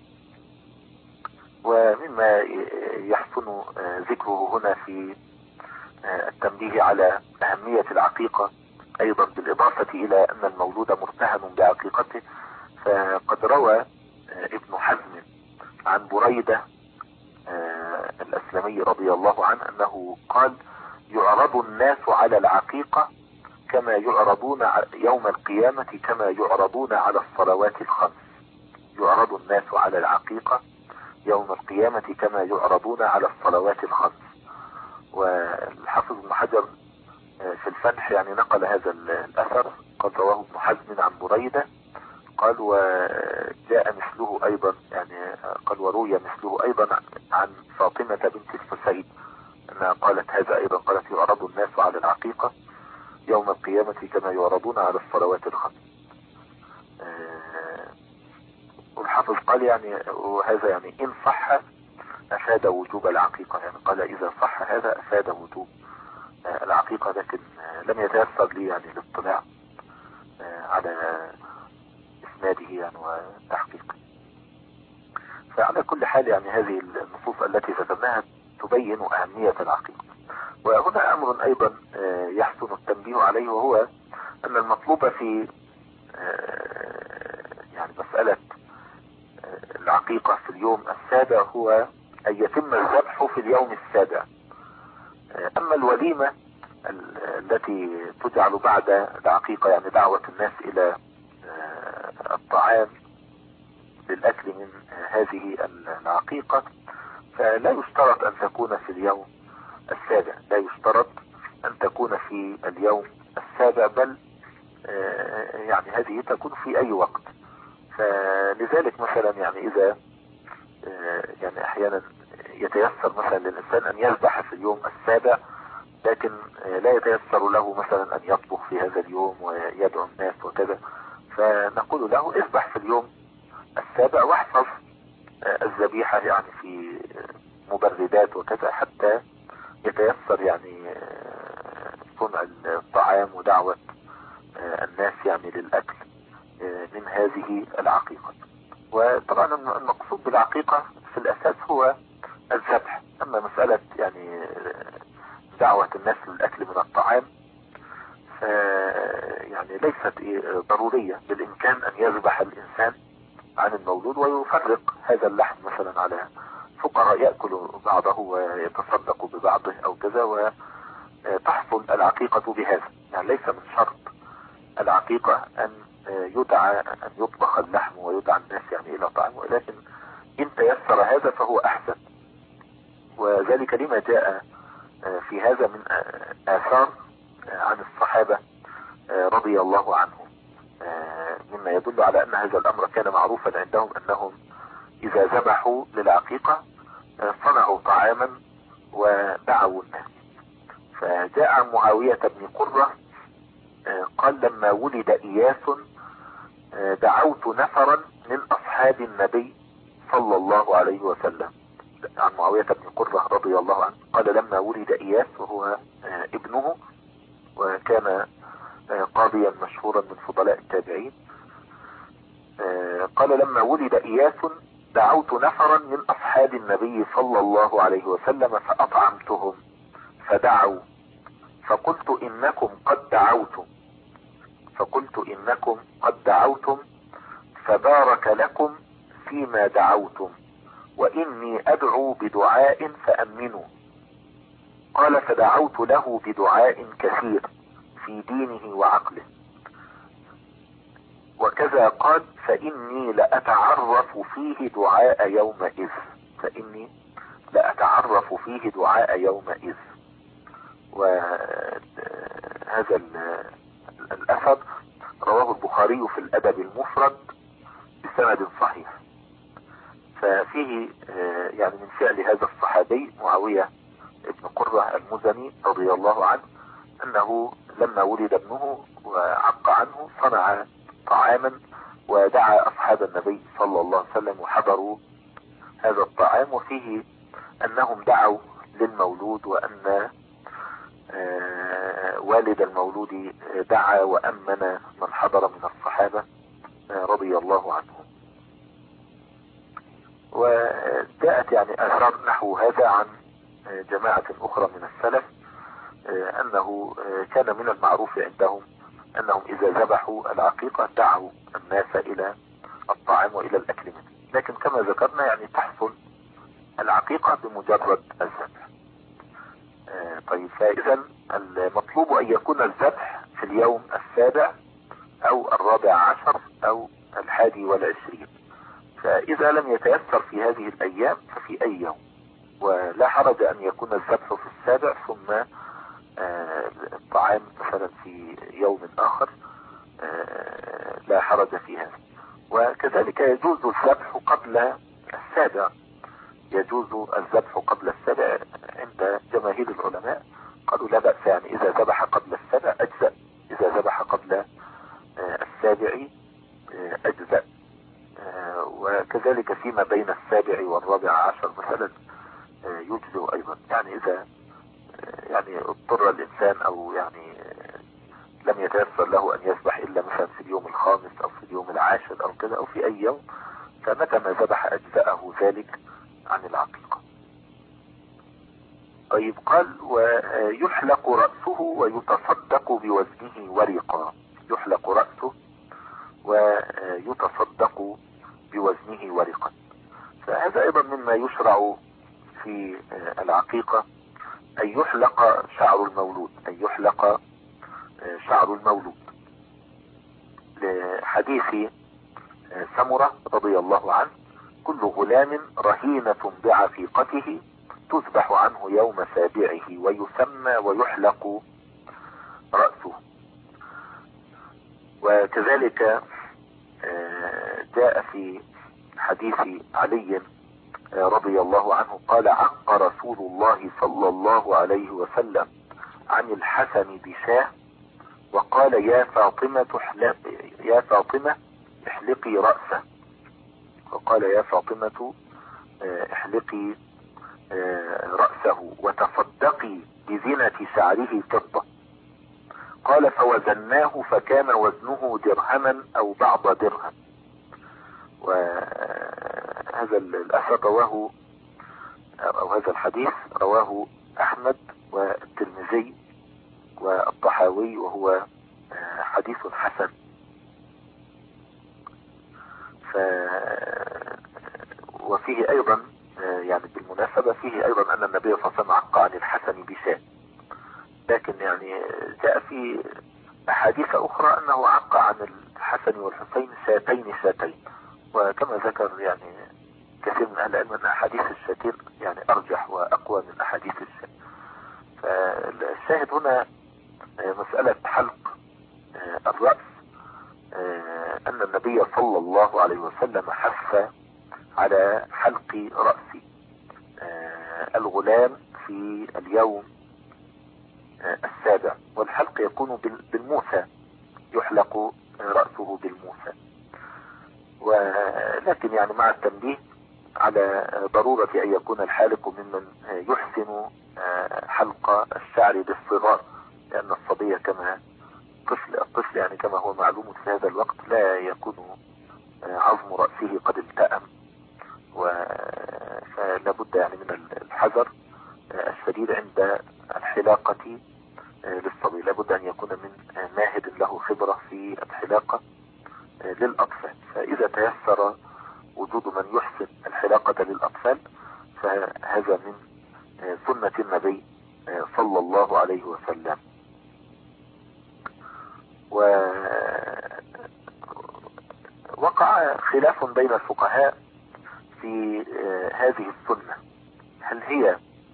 ومما يحسن ذكره هنا في التنبيه على أهمية العقيقة أيضا بالإضافة إلى أن المولود مرتهن بعقيقته، فقد روى ابن حزم عن بريدة الأسلمي رضي الله عنه أنه قال يعرض الناس على العقيقة كما يعرضون يوم القيامة كما يعرضون على الصلوات الخمس. يعرض الناس على العقيقة يوم القيامة كما يعرضون على الصلوات الخمس. والحافظ ابن حجر في الفتح يعني نقل هذا الأثر قد رواه ابن حزم عن بريدة قال وجاء مثله أيضا يعني قال وروي مثله أيضا عن فاطمة بنت الحسين أنها قالت هذا أيضا، قالت يعرض الناس على العقيقة يوم القيامة كما يعرضون على الصلوات الخمس. الحافظ قال يعني، وهذا يعني إن صح أفاد وجوب العقيقة، يعني قال إذا صح هذا أفاد وجوب العقيقة، لكن لم يتيسر لي يعني الاطلاع على إسناده يعني وتحقيقه. فعلى كل حال يعني هذه النصوص التي ذكرناها تبين أهمية العقيقة. وهنا أمر أيضا يحسن التنبيه عليه، وهو أن المطلوب في يعني مسألة العقيقة في اليوم السابع هو أن يتم الذبح في اليوم السابع. أما الوليمة التي تجعل بعد العقيقة، يعني دعوة الناس إلى الطعام للأكل من هذه العقيقة، فلا يشترط أن تكون في اليوم السابع، لا يشترط أن تكون في اليوم السابع، بل يعني هذه تكون في أي وقت. فلذلك مثلا يعني إذا يعني أحيانا يتيسر مثلا للإنسان أن يذبح في اليوم السابع، لكن لا يتيسر له مثلا أن يطبخ في هذا اليوم ويدعو الناس وكذا، فنقول له اذبح في اليوم السابع واحفظ الذبيحة يعني في مبردات وكذا، حتى يتيسر يعني صنع الطعام ودعوة الناس يعني للأكل من هذه العقيقة. وطبعا المقصود بالعقيقة في الأساس هو الذبح. أما مسألة يعني دعوة الناس للأكل من الطعام ف يعني ليست ضرورية، بالإمكان أن يذبح الإنسان عن المولود ويفرق هذا اللحم مثلا على فقراء يأكلوا بعضه ويتصدقوا ببعضه أو كذا، وتحصل العقيقة بهذا. يعني ليس من شرط العقيقة أن يدعى أن يطبخ اللحم ويدعى الناس يعني إلى طعام، ولكن إن تيسر هذا فهو أحسن. وذلك لما جاء في هذا من آثار عن الصحابة رضي الله عنهم، مما يدل على أن هذا الأمر كان معروفا عندهم، أنهم إذا ذبحوا للعقيقة صنعوا طعاما ودعوا الناس. فجاء عن معاوية بن قرة قال لما ولد إياس دعوت نفرا من أصحاب النبي صلى الله عليه وسلم. عن معاوية بن قرة رضي الله عنه قال لما ولد إياس وهو ابنه، وكان قاضيا مشهورا من فضلاء التابعين، قال لما ولد إياس دعوت نفرا من أصحاب النبي صلى الله عليه وسلم فأطعمتهم فدعوا فقلت إنكم قد دعوتم فقلت إنكم قد دعوتم فبارك لكم فيما دعوتم وإني أدعو بدعاء فأمنوا. قال فدعوت له بدعاء كثير في دينه وعقله. وكذا قال فإني لأتعرف فيه دعاء يومئذ فإني لأتعرف فيه دعاء يومئذ. وهذا الأثر رواه البخاري في الأدب المفرد بسند صحيح. ففيه يعني من فعل هذا الصحابي معاوية ابن قرة المزني رضي الله عنه أنه لما ولد ابنه وعق عنه صنع طعاما ودعا أصحاب النبي صلى الله عليه وسلم وحضروا هذا الطعام، وفيه أنهم دعوا للمولود وأن والد المولود دعا وأمن من حضر من الصحابة رضي الله عنهم. وجاءت يعني آثار نحو هذا عن جماعة أخرى من السلف أنه كان من المعروف عندهم أنهم إذا ذبحوا العقيقة دعوا الناس إلى الطعام وإلى الأكل منه. لكن كما ذكرنا يعني تحصل العقيقة بمجرد الذبح. طيب، فإذا المطلوب أن يكون الذبح في اليوم السابع أو الرابع عشر أو الحادي والعشرين. فإذا لم يتيسر في هذه الأيام ففي أي يوم، ولا حرج أن يكون الذبح في السابع ثم الطعام مثلا في يوم آخر، لا حرج في هذا. وكذلك يجوز الذبح قبل السابع يجوز الذبح قبل السابع عند جماهير العلماء، قالوا لا بأس، يعني إذا ذبح قبل السابع أجزأ، إذا ذبح قبل السابع أجزأ. وكذلك فيما بين السابع والرابع عشر مثلا يجزئ ايضا. يعني اذا يعني اضطر الانسان او يعني لم يتيسر له ان يذبح الا مثلا في اليوم الخامس او في اليوم العاشر او كذا او في اي يوم، فمتى ما ذبح اجزأه ذلك عن العقيقة. طيب قال ويحلق رأسه ويتصدق بوزنه ورقا. يحلق رأسه ويتصدق بوزنه ورقا. فهذا ايضا مما يشرع في العقيقة، ان يحلق شعر المولود، ان يحلق شعر المولود، لحديث سمرة رضي الله عنه: كل غلام رهينة بعقيقته تذبح عنه يوم سابعه ويسمى ويحلق رأسه. وكذلك جاء في حديث علي رضي الله عنه قال: عق رسول الله صلى الله عليه وسلم عن الحسن بشاه وقال: يا فاطمة يا فاطمة احلقي رأسه. وقال: يا فاطمة احلقي رأسه وتصدقي بزنة شعره فضة. قال: فوزناه فكان وزنه درهما او بعض درهم. وهذا الأثر رواه او هذا الحديث رواه احمد والترمذي والطحاوي، وهو حديث حسن. ف وفيه ايضا يعني بالمناسبة فيه ايضا ان النبي صلى الله عليه وسلم عق عن الحسن بشاة، لكن يعني جاء في احاديث اخرى انه عق عن الحسن والحسين شاتين شاتين. وكما ذكر يعني كثير من اهل العلم ان احاديث الشاتين يعني ارجح واقوى من احاديث الشاة. فالشاهد هنا مسألة حلق الرأس، ان النبي صلى الله عليه وسلم حث على حلق رأس الغلام في اليوم السابع. والحلق يكون بالموسى، يحلق رأسه بالموسى. ولكن يعني مع التنبيه على ضرورة ان يكون الحالق ممن يحسن حلق الشعر بالصغار، لان الصبي كما طفل الطفل يعني كما هو معلوم في هذا الوقت لا يكون عظم رأسه قد التأم، فلا بد يعني من الحذر الشديد عند الحلاقة للصبي. لا بد ان يكون من ماهد له خبرة في الحلاقة للأطفال. فإذا تيسر وجود من يحسن الحلاقة للأطفال فهذا من سنة النبي صلى الله عليه وسلم. ووقع خلاف بين الفقهاء في هذه السنة، هل هي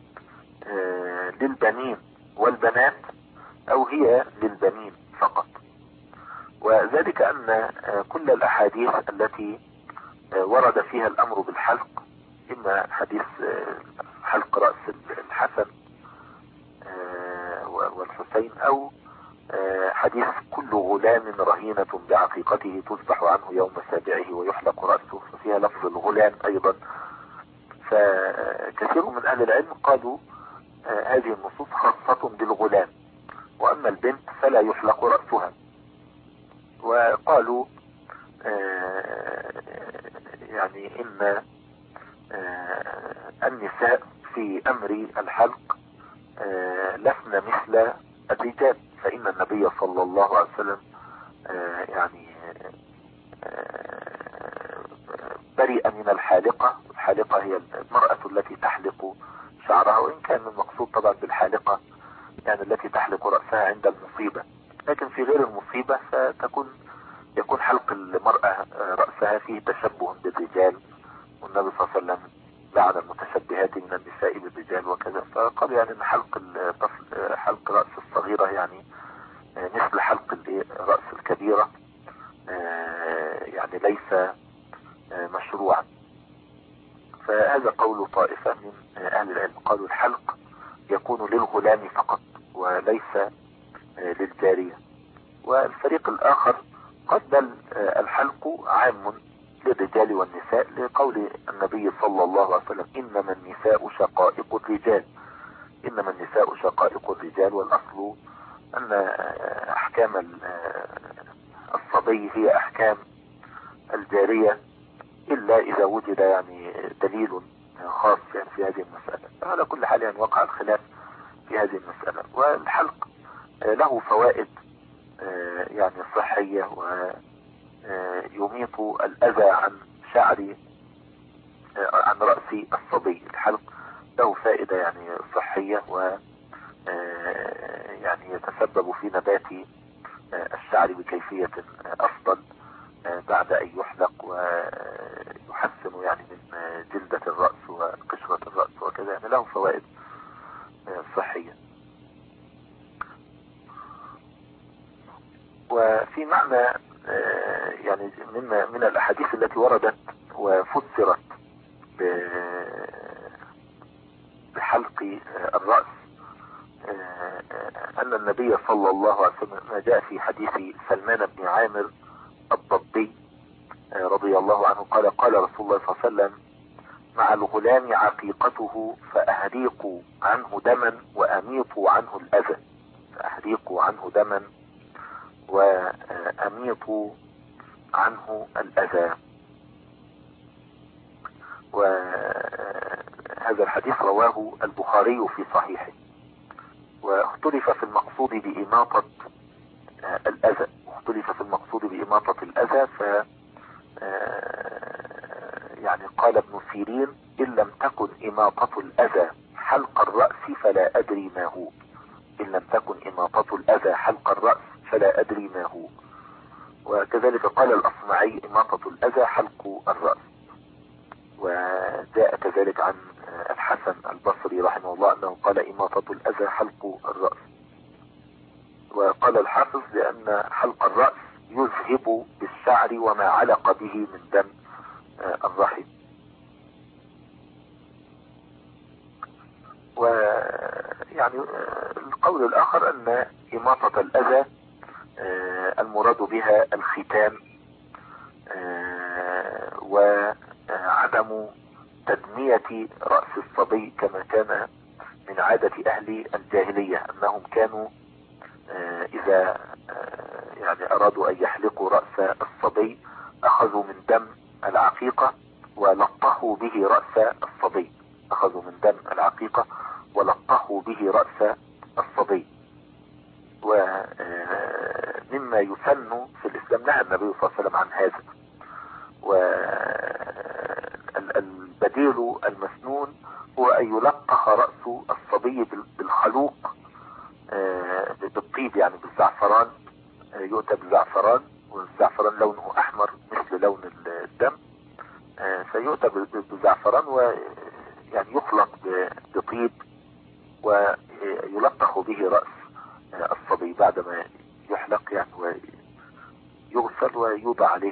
للبنين والبنات او هي للبنين فقط. وذلك ان كل الاحاديث التي ورد فيها الامر بالحلق، اما حديث حلق رأس الحسن والحسين او حديث كل غلام رهينة بعقيقته تذبح عنه يوم سابعه ويحلق رأسه، ففيها لفظ الغلام ايضا. فكثير من اهل العلم قالوا هذه النصوص خاصة بالغلام، واما البنت فلا يحلق رأسها. وقالوا يعني ان النساء في امر الحلق لسن مثل الرجال، فان النبي صلى الله عليه وسلم يعني برئ من الحالقة. الحالقة هي المرأة التي تحلق شعرها، وان كان المقصود طبعا بالحالقة يعني التي تحلق رأسها عند المصيبة، لكن في غير المصيبة فتكون يكون حلق المرأة رأسها فيه تشبه بالرجال، والنبي صلى الله عليه وسلم لعن المتشبهات من النساء بالرجال وكذا. فقال يعني ان حلق الطفل حلق رأس الصغيرة يعني مثل حلق رأس الكبيرة يعني ليس مشروعا. فهذا قول طائفة من اهل العلم، قالوا الحلق يكون للغلام فقط وليس للجارية. والفريق الاخر قال بل الحلق عام للرجال والنساء، لقول النبي صلى الله عليه وسلم إنما النساء شقائق الرجال، إنما النساء شقائق الرجال. والأصل أن أحكام الصبي هي أحكام الجارية، إلا إذا وجد يعني دليل خاص يعني في هذه المسألة. على كل حال يعني وقع الخلاف في هذه المسألة. والحلق له فوائد يعني صحية، ويميط الأذى عن شعر عن رأس الصبي. الحلق له فائدة يعني صحية، و يعني يتسبب في نبات الشعر بكيفية أفضل بعد أن يحلق، ويحسن يعني من جلدة الرأس وقشرة الرأس وكذا، يعني له فوائد صحية. وفي معنى يعني من من الأحاديث التي وردت وفسرت بحلق الرأس أن النبي صلى الله عليه وسلم ما جاء في حديث سلمان بن عامر الضبي رضي الله عنه قال قال رسول الله صلى الله عليه وسلم مع الغلام عقيقته فأهريقوا عنه دما وأميطوا عنه الأذى، فأهريقوا عنه دما وأميطوا عنه الأذى. وهذا الحديث رواه البخاري في صحيحه. واختلف في المقصود بإماطة الأذى، اختلف في المقصود بإماطة الأذى. ف يعني قال ابن سيرين إن لم تكن إماطة الأذى حلق الرأس فلا أدري ما هو، إن لم تكن إماطة الأذى حلق الرأس فلا أدري ما هو. وكذلك قال الأصمعي إماطة الأذى حلق الرأس. وجاء كذلك عن الحسن البصري رحمه الله أنه قال إماطة الأذى حلق الرأس. وقال الحافظ لأن حلق الرأس يذهب بالشعر وما علق به من دم الرحم. ويعني القول الآخر أن إماطة الأذى المراد بها الختان وعدم تدمية رأس الصبي كما كان من عادة أهل الجاهلية، أنهم كانوا إذا يعني أرادوا أن يحلقوا رأس الصبي أخذوا من دم العقيقة ولطخوا به رأس الصبي، أخذوا من دم العقيقة ولطخوا به رأس الصبي. ومما يسن في الإسلام نهى النبي صلى الله عليه وسلم عن هذا. والبديل المسنون هو أن يلقح رأس الصبي بالخلوق بالطيب، يعني بالزعفران، يؤتى بالزعفران، والزعفران لونه أحمر مثل لون الدم، فيؤتى بالزعفران ويعني يخلط بطيب ويلقح به رأس الصبي بعدما يحلق يعني، ويغسل ويوضع عليه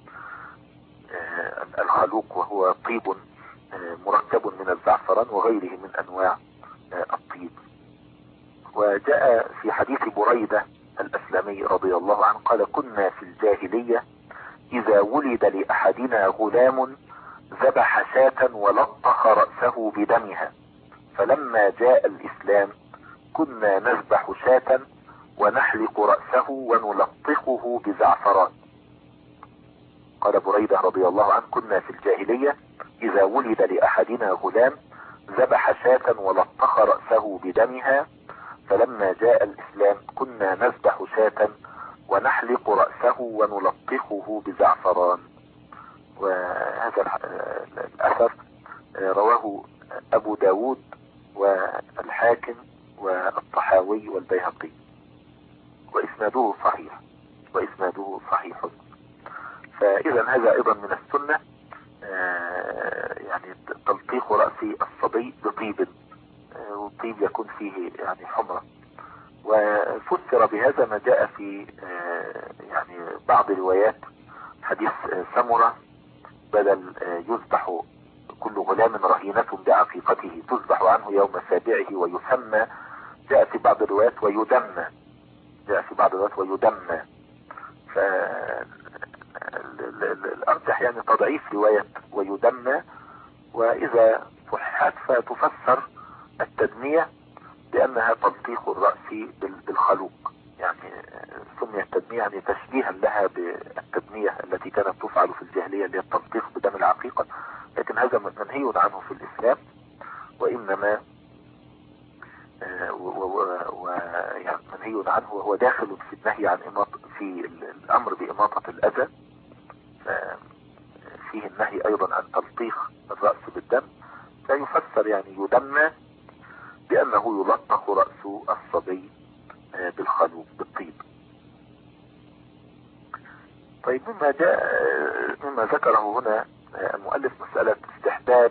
الخلوق وهو طيب مركب من الزعفران وغيره من أنواع الطيب. وجاء في حديث بريدة الأسلمي رضي الله عنه قال كنا في الجاهلية إذا ولد لأحدنا غلام ذبح شاة ولطخ رأسه بدمها، فلما جاء الإسلام كنا نذبح شاة ونحلق رأسه ونلطخه بزعفران. قال بريدة رضي الله عنه كنا في الجاهلية إذا ولد لأحدنا غلام ذبح شاة ولطخ رأسه بدمها، فلما جاء الإسلام كنا نذبح شاة ونحلق رأسه ونلطخه بزعفران. وهذا الأثر رواه أبو داود والحاكم والطحاوي والبيهقي، وإسناده صحيح وإسناده صحيح. فإذا هذا أيضا من السنة يعني تلطيخ رأس الصبي بطيب، والطيب يكون فيه يعني حمرة. وفسر بهذا ما جاء في يعني بعض روايات حديث سمرة بدل يذبح كل غلام رهينة بعقيقته تذبح عنه يوم سابعه ويسمى، جاء في بعض الروايات ويدمى، جاء في بعض الروايات ويدمى. الارجح يعني تضعيف رواية ويدمى، واذا صحت فتفسر التدمية بانها تلطيخ الرأس بالخلوق، يعني سمي التدمية يعني تشبيها لها بالتدمية التي كانت تفعل في الجاهلية اللي هي التلطيخ بدم العقيقة، لكن هذا منهي عنه في الاسلام، وانما ويعني منهي عنه وهو داخل في النهي عن إماطة، في الامر باماطة الاذى، فيه النهي ايضا عن تلطيخ الرأس بالدم، فيفسر يعني يدمى بانه يلطخ رأس الصبي بالخلوق بالطيب. طيب مما جاء مما ذكره هنا المؤلف مسألة استحباب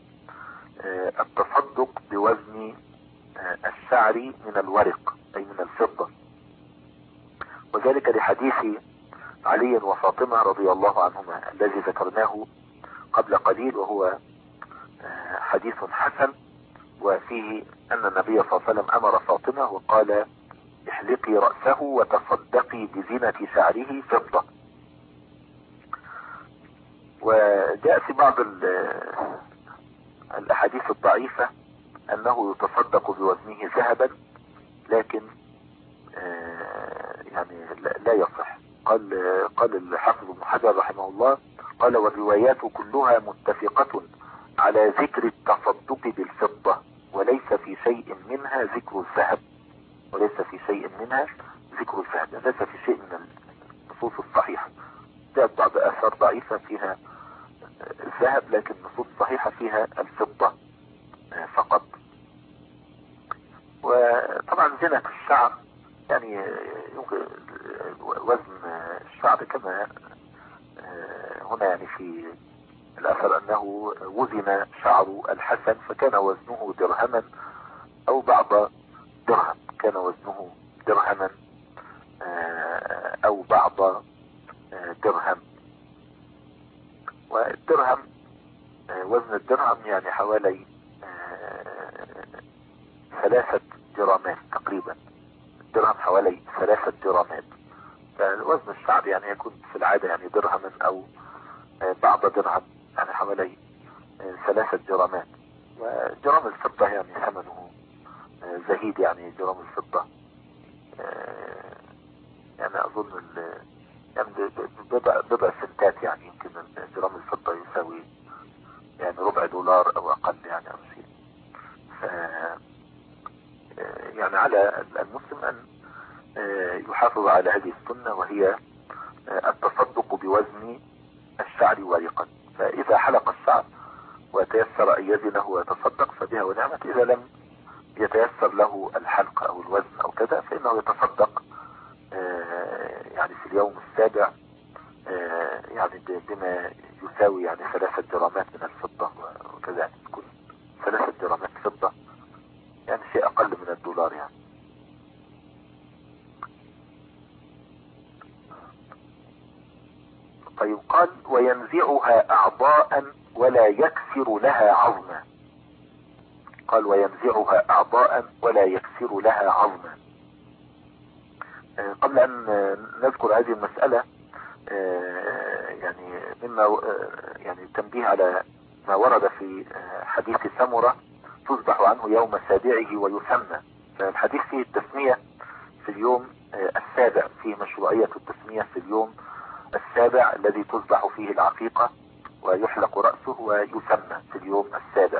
التصدق بوزن الشعر من الورق اي من الفضة، وذلك لحديث علي وفاطمة رضي الله عنهما الذي ذكرناه قبل قليل، وهو حديث حسن، وفيه ان النبي صلى الله عليه وسلم امر فاطمة وقال احلقي رأسه وتصدقي بزينة شعره فضة. وجاء في بعض الاحاديث الضعيفة انه يتصدق بوزنه ذهبا، لكن يعني لا يصح. قال قال الحافظ ابن حجر رحمه الله قال والروايات كلها متفقة على ذكر التصدق بالفضة، وليس في شيء منها ذكر الذهب، وليس في شيء منها ذكر الذهب، ليس في شيء من النصوص الصحيحة. جاءت بعض آثار ضعيفة فيها الذهب، لكن النصوص الصحيحة فيها الفضة فقط. وطبعا زينة الشعر يعني يمكن وزن الشعر كما هنا يعني في الأثر أنه وزن شعر الحسن فكان وزنه درهما أو بعض درهم، كان وزنه درهما أو بعض درهم. والدرهم وزن الدرهم يعني حوالي ثلاثة جرامات تقريبا، الدرهم حوالي ثلاثة جرامات، فوزن الشعر يعني يكون في العادة يعني درهما أو بعض درهم، يعني حوالي ثلاثة جرامات. وجرام الفضة يعني ثمنه زهيد، يعني جرام الفضة يعني أظن يعني بضع, بضع سنتات، يعني يمكن جرام الفضة يساوي يعني ربع دولار أو أقل يعني أو شيء. ف يعني على المسلم أن يحافظ على هذه السنة، وهي التصدق بوزن الشعر ورقا. فإذا حلق الشعر وتيسر أن يزنه ويتصدق فبها ونعمت، إذا لم يتيسر له الحلق أو الوزن أو كذا فإنه يتصدق يعني في اليوم السابع يعني بما يساوي يعني ثلاثة جرامات من الفضة، وكذا تكون ثلاثة جرامات فضة يعني شيء أقل من الدولار يعني. طيب قال وينزعها أعضاء ولا يكسر لها عظما. قال وينزعها أعضاء ولا يكسر لها عظما. قبل أن نذكر هذه المسألة يعني مما يعني تنبيه على ما ورد في حديث سمرة تصبح عنه يوم سابعه ويسمى. فالحديث فيه التسمية في اليوم السابع، فيه مشروعية التسمية في اليوم السابع الذي تصبح فيه العقيقة ويحلق رأسه ويسمى في اليوم السابع.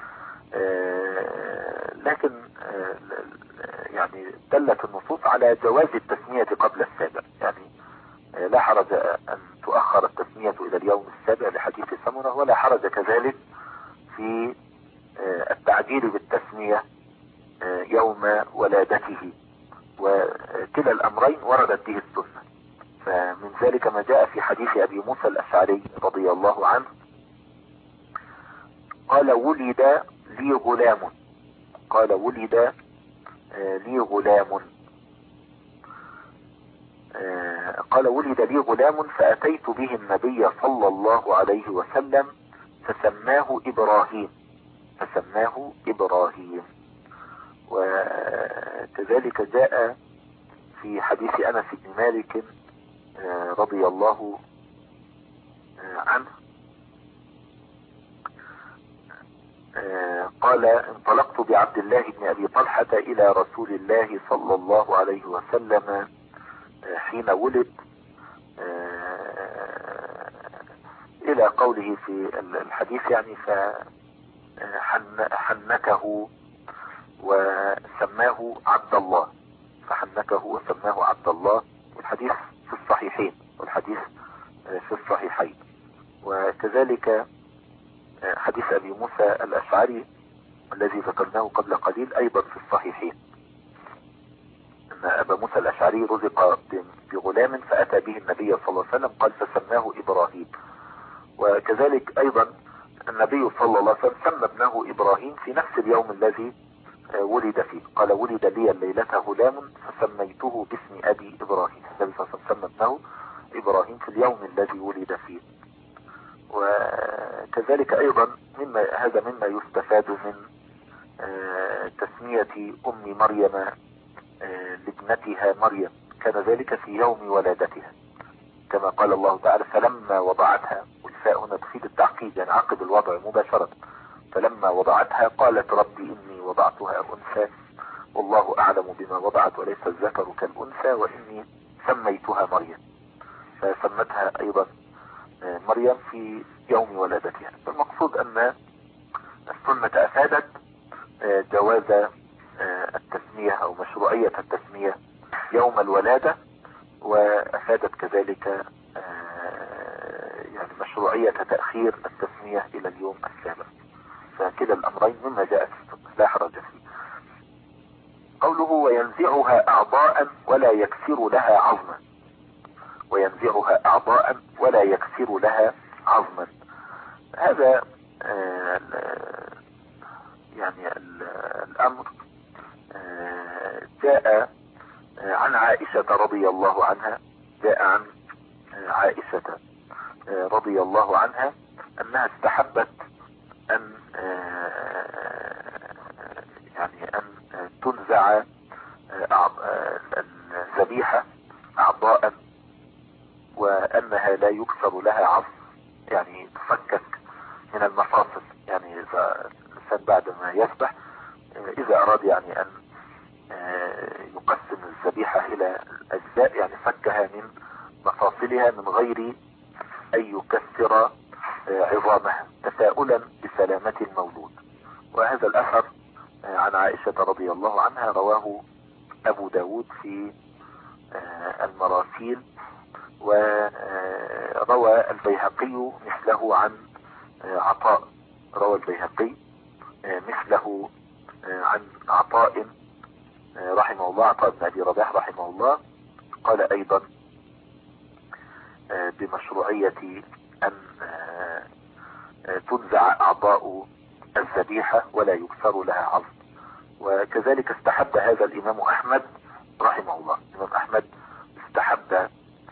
لكن يعني دلت النصوص على جواز التسمية قبل السابع، يعني لا حرج أن تؤخر التسمية إلى اليوم السابع لحديث سمرة، ولا حرج كذلك في التعجيل بالتسمية يوم ولادته، وكلا الأمرين وردت به السنة. فمن ذلك ما جاء في حديث أبي موسى الأشعري رضي الله عنه قال ولد لي غلام، قال ولد لي غلام قال ولد لي غلام فأتيت به النبي صلى الله عليه وسلم فسماه إبراهيم فسماه إبراهيم. وكذلك جاء في حديث أنس بن مالك رضي الله عنه قال: انطلقت بعبد الله بن ابي طلحة الى رسول الله صلى الله عليه وسلم حين ولد، الى قوله في الحديث يعني فحنكه وسماه عبد الله، فحنكه وسماه عبد الله. والحديث في الصحيحين، والحديث في الصحيحين. وكذلك حديث ابي موسى الاشعري الذي ذكرناه قبل قليل ايضا في الصحيحين، ان ابا موسى الاشعري رزق بغلام فاتى به النبي صلى الله عليه وسلم قال فسماه ابراهيم. وكذلك ايضا النبي صلى الله عليه وسلم سمى ابنه ابراهيم في نفس اليوم الذي ولد فيه، قال: ولد لي الليلة غلام فسميته باسم ابي ابراهيم. النبي صلى الله عليه وسلم سمى ابنه ابراهيم في اليوم الذي ولد فيه. وكذلك ايضا مما هذا مما يستفاد من تسمية ام مريم لابنتها مريم، كان ذلك في يوم ولادتها، كما قال الله تعالى: فلما وضعتها، والفاء هنا تفيد التعقيد يعني عقب الوضع مباشرة، فلما وضعتها قالت: ربي اني وضعتها انثى والله اعلم بما وضعت وليس الذكر كالانثى واني سميتها مريم، فسمتها ايضا مريم في يوم ولادتها. المقصود ان السنة افادت جواز التسمية او مشروعية التسمية يوم الولادة، وافادت كذلك يعني مشروعية تأخير التسمية الى اليوم السابع. فكلا الامرين مما جاء في السنة لا حرج فيه. قوله: وينزعها اعضاء ولا يكسر لها عظما، وينزعها اعضاء ولا يكسر لها عظما، هذا يعني الامر جاء عن عائشة رضي الله عنها، جاء عن عائشة رضي الله عنها انها استحبت ان يعني ان تنزع الذبيحة اعضاء وانها لا يكسر لها عظم، يعني تفكك من المفاصل. يعني اذا الانسان بعد ما يذبح اذا اراد يعني ان يقسم الذبيحة الى اجزاء يعني فكها من مفاصلها من غير ان يكسر عظامها تفاؤلا بسلامة المولود. وهذا الاثر عن عائشة رضي الله عنها رواه ابو داود في المراسيل، وروى البيهقي مثله عن عطاء، روى البيهقي مثله عن عطاء رحمه الله، عطاء بن ابي رباح رحمه الله، قال ايضا بمشروعية ان تنزع اعضاء الذبيحة ولا يكسر لها عظم. وكذلك استحب هذا الامام احمد رحمه الله، الامام احمد استحب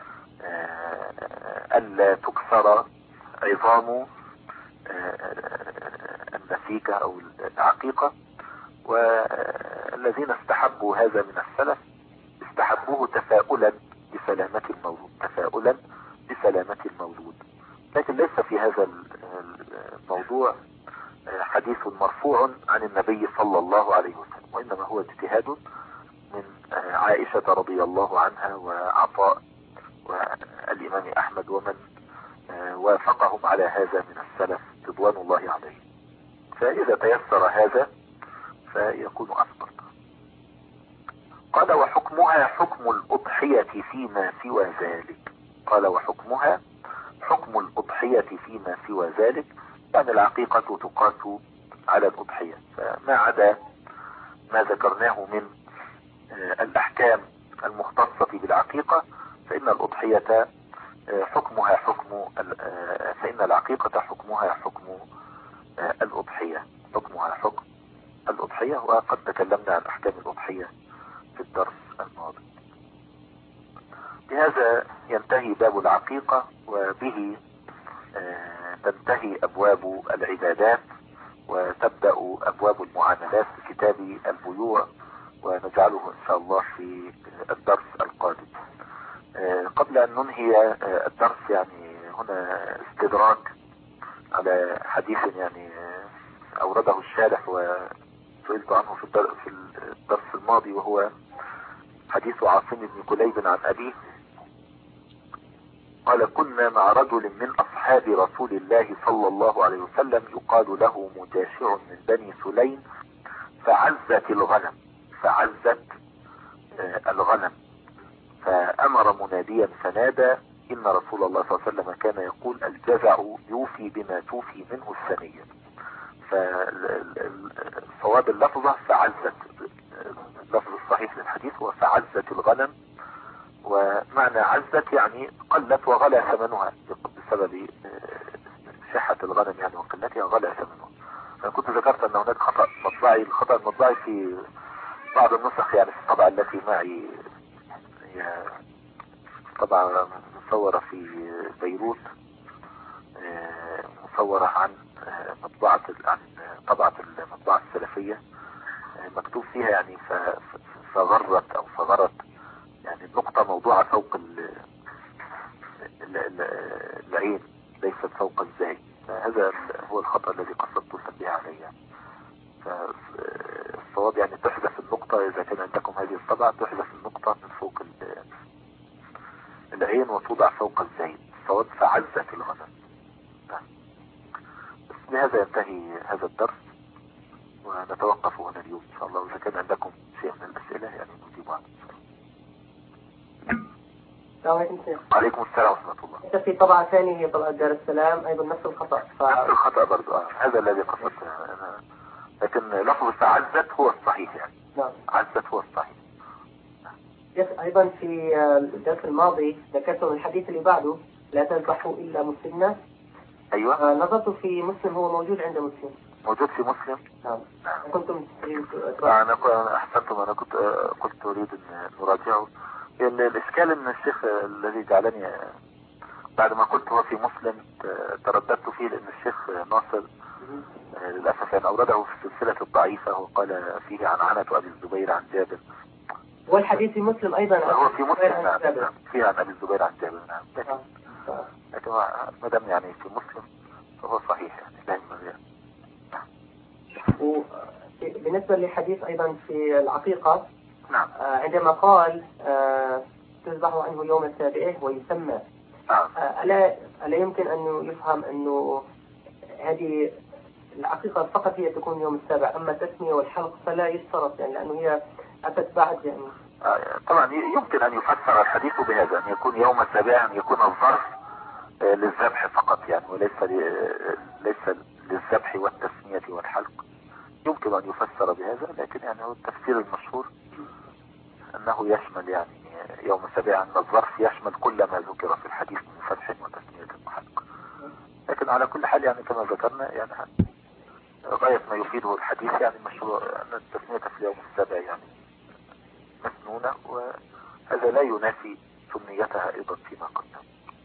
الا تكسر عظام النسيكة او العقيقة. والذين استحبوا هذا من السلف استحبوه تفاؤلا بسلامة المولود، تفاؤلا بسلامة المولود. لكن ليس في هذا الموضوع حديث مرفوع عن النبي صلى الله عليه وسلم، وإنما هو اجتهاد من عائشة رضي الله عنها وعطاء والإمام أحمد ومن وافقهم على هذا من السلف رضوان الله عليه. فإذا تيسر هذا فيكون أفضل. قال: وحكمها حكم الأضحية فيما سوى ذلك. قال: وحكمها حكم الأضحية فيما سوى ذلك، يعني العقيقة تقاس على الأضحية، فما عدا ما ذكرناه من الأحكام المختصة بالعقيقة فإن الأضحية حكمها حكم فإن العقيقة حكمها حكم الأضحية، حكمها حكم الأضحية. وقد تكلمنا عن أحكام الأضحية في الدرس الماضي. بهذا ينتهي باب العقيقة، وبه تنتهي أبواب العبادات وتبدأ أبواب المعاملات في كتاب البيوع، ونجعله إن شاء الله في الدرس القادم. قبل أن ننهي الدرس يعني هنا استدراك على حديث يعني أورده الشارح وسئلت عنه في الدرس الماضي، وهو حديث عاصم بن كليب عن أبيه قال: كنا مع رجل من أصحاب رسول الله صلى الله عليه وسلم يقال له مجاشع من بني سليم، فعزت الغنم فعزت الغنم فأمر مناديا فنادى: إن رسول الله صلى الله عليه وسلم كان يقول: الجزع يوفي بما توفي منه الثنية. فصواب اللفظة فعزت، اللفظ الصحيح للحديث هو فعزت الغنم، ومعنى عزت يعني قلت وغلى ثمنها بسبب شحة الغنم يعني وقلتها غلى ثمنها. فأنا كنت ذكرت أن هناك خطأ مطبعي، الخطأ المطبعي في بعض النسخ يعني في الطبعة التي معي هي طبعا مصورة في بيروت، مصورة عن مطبعة عن طبعة المطبعة السلفية، مكتوب فيها يعني فغرت أو فغرت، يعني النقطة موضوعة فوق العين ليست فوق الزاي. هذا هو الخطأ الذي قصدت التنبيه عليه. فالصواب يعني تحذف النقطة إذا كان عندكم هذه الطبعة، تحذف النقطة من فوق العين وتوضع فوق الزاي. الصواب فعزت الغنم. بهذا ينتهي هذا الدرس ونتوقف هنا اليوم إن شاء الله، وإذا كان عندكم شيء من الأسئلة يعني نجيب عنها إن شاء الله. عليكم السلام. عليكم السلام ورحمة الله. في طبعة ثانية هي طبعة دار السلام أيضا نفس الخطأ. ف... نفس الخطأ برضو آه. هذا الذي قصدته أنا، لكن لفظ فعزت هو الصحيح يعني. نعم. عزت هو الصحيح. أيضا في الدرس الماضي ذكرت الحديث اللي بعده: لا تذبحوا إلا مسلمنا. أيوة. نظرت في مسلم، هو موجود عند مسلم. موجود في مسلم. نعم. كنتم أنا أحسنتم، أنا كنت قلت أريد أن نراجعه. الإشكال أن الشيخ الذي جعلني بعد ما قلت هو في مسلم ترددت فيه، لأن الشيخ ناصر للأسف يعني أورده في السلسلة الضعيفة وقال فيه عن عنة أبي الزبير عن جابر، والحديث في مسلم أيضا هو في مسلم نعم فيه عن أبي الزبير عن جابر نعم، لكن لكن ما دام يعني في مسلم فهو صحيح يعني لا ينبغي. وبالنسبة لحديث أيضا في العقيقة نعم عندما قال تذبح عنه يوم السابعه ويسمى، نعم ألا ألا يمكن أن يفهم أنه هذه العقيقة فقط هي تكون يوم السابع، أما التسمية والحلق فلا يشترط يعني، لأنه هي أتت بعد يعني. طبعا يمكن أن يفسر الحديث بهذا، أن يكون يوم السابع أن يكون الظرف للذبح فقط يعني، وليس ليس للذبح والتسمية والحلق. يمكن أن يفسر بهذا، لكن يعني هو التفسير المشهور أنه يشمل يعني يوم السابع، أن الظرف يشمل كل ما ذكر في الحديث من فتح وتسمية وحلق. لكن على كل حال يعني كما ذكرنا يعني غاية ما يفيده الحديث يعني مشروع أن التسمية في اليوم السابع يعني مسنونة، وهذا لا ينافي سنيتها أيضا فيما قدم.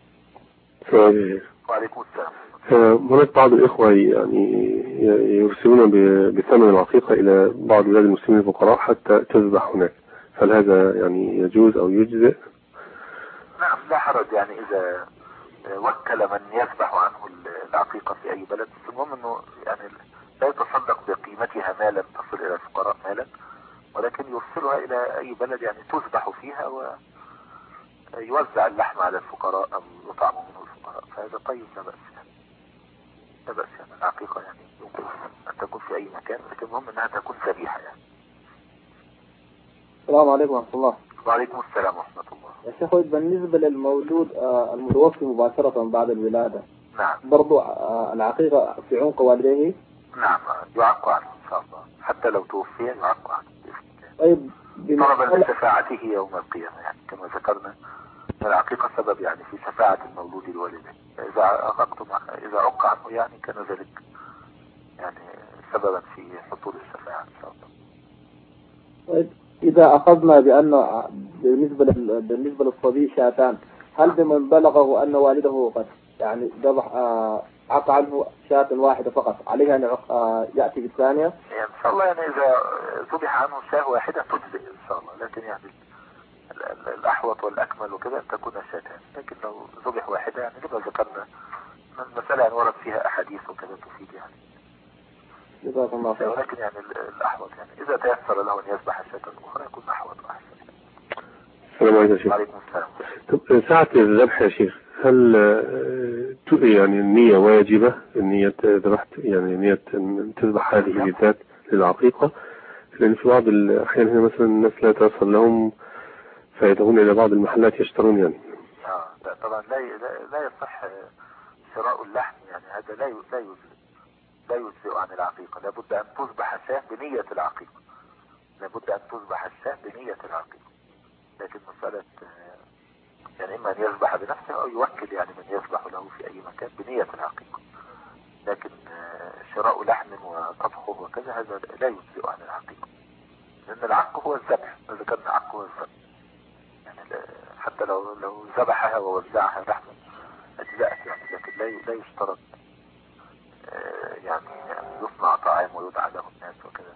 وعليكم السلام. هناك بعض الإخوة يعني يرسلون بثمن العقيقة إلى بعض بلاد المسلمين الفقراء حتى تذبح هناك، هل هذا يعني يجوز أو يجزئ؟ نعم لا حرج يعني إذا وكل من يذبح عنه العقيقة في أي بلد، المهم أنه يعني لا يتصدق بقيمتها مالا تصل إلى الفقراء مالا، ولكن يرسلها إلى أي بلد يعني تذبح فيها ويوزع اللحم على الفقراء أو يطعم منه الفقراء، فهذا طيب لا بأس يعني. لا بأس يعني العقيقة يعني يمكن أن تكون في أي مكان، لكن المهم أنها تكون ذبيحة يعني. السلام عليكم ورحمة الله. وعليكم السلام ورحمة الله. يا شيخ بالنسبة للمولود المتوفي مباشرة بعد الولادة، نعم برضو العقيقة في عنق والديه؟ نعم يعق عنه إن شاء الله، حتى لو توفي يعق عنه. طيب طلبا لشفاعته يوم القيامة يعني كما ذكرنا، العقيقة سبب يعني في شفاعة المولود لوالده، إذا عققتم إذا عق عنه يعني كان ذلك يعني سببا في حصول الشفاعة إن شاء الله. طيب إذا أخذنا بأن بالنسبة بالنسبة للصبي شاتان، هل بمن بلغه أن والده قد يعني ذبح عق عنه شاة واحدة فقط عليها أن يأتي بالثانية؟ يعني إن شاء الله يعني إذا ذبح عنه شاة واحدة تجزئ إن شاء الله، لكن يعني الأحوط والأكمل وكده أن تكون شاتان، لكن لو ذبح واحدة يعني لما ذكرنا المسألة يعني ورد فيها أحاديث وكذا تفيد يعني، ولكن يعني الأحوط يعني إذا تيسر له أن يذبح الشاة الأخرى يكون أحوط وأحسن. السلام عليكم يا شيخ. وعليكم السلام. طب ساعة الذبح يا شيخ، هل يعني النية واجبة، النية ذبحت يعني نية أن تذبح هذه بالذات للعقيقة؟ لأن في بعض الأحيان هنا مثلا الناس لا تصل لهم فيذهبون إلى بعض المحلات يشترون يعني. آه لا طبعا لا لا يصح شراء اللحم يعني، هذا لا لا يجزئ لا يجزئ عن العقيقة. لابد أن تذبح الشاة بنية العقيقة، لابد أن تذبح الشاة بنية العقيقة. لكن مسألة يعني إما أن يذبح بنفسه أو يوكل يعني من يذبح له في أي مكان بنية العقيقة. لكن شراء لحم وطبخه وكذا هذا لا يجزئ عن العقيقة، لأن العق هو الذبح، إذا كان العق هو الذبح يعني حتى لو لو ذبحها ووزعها لحما أجزأت يعني، لكن لا لا يشترط يعني يصنع طعام ويدعى له الناس وكذا.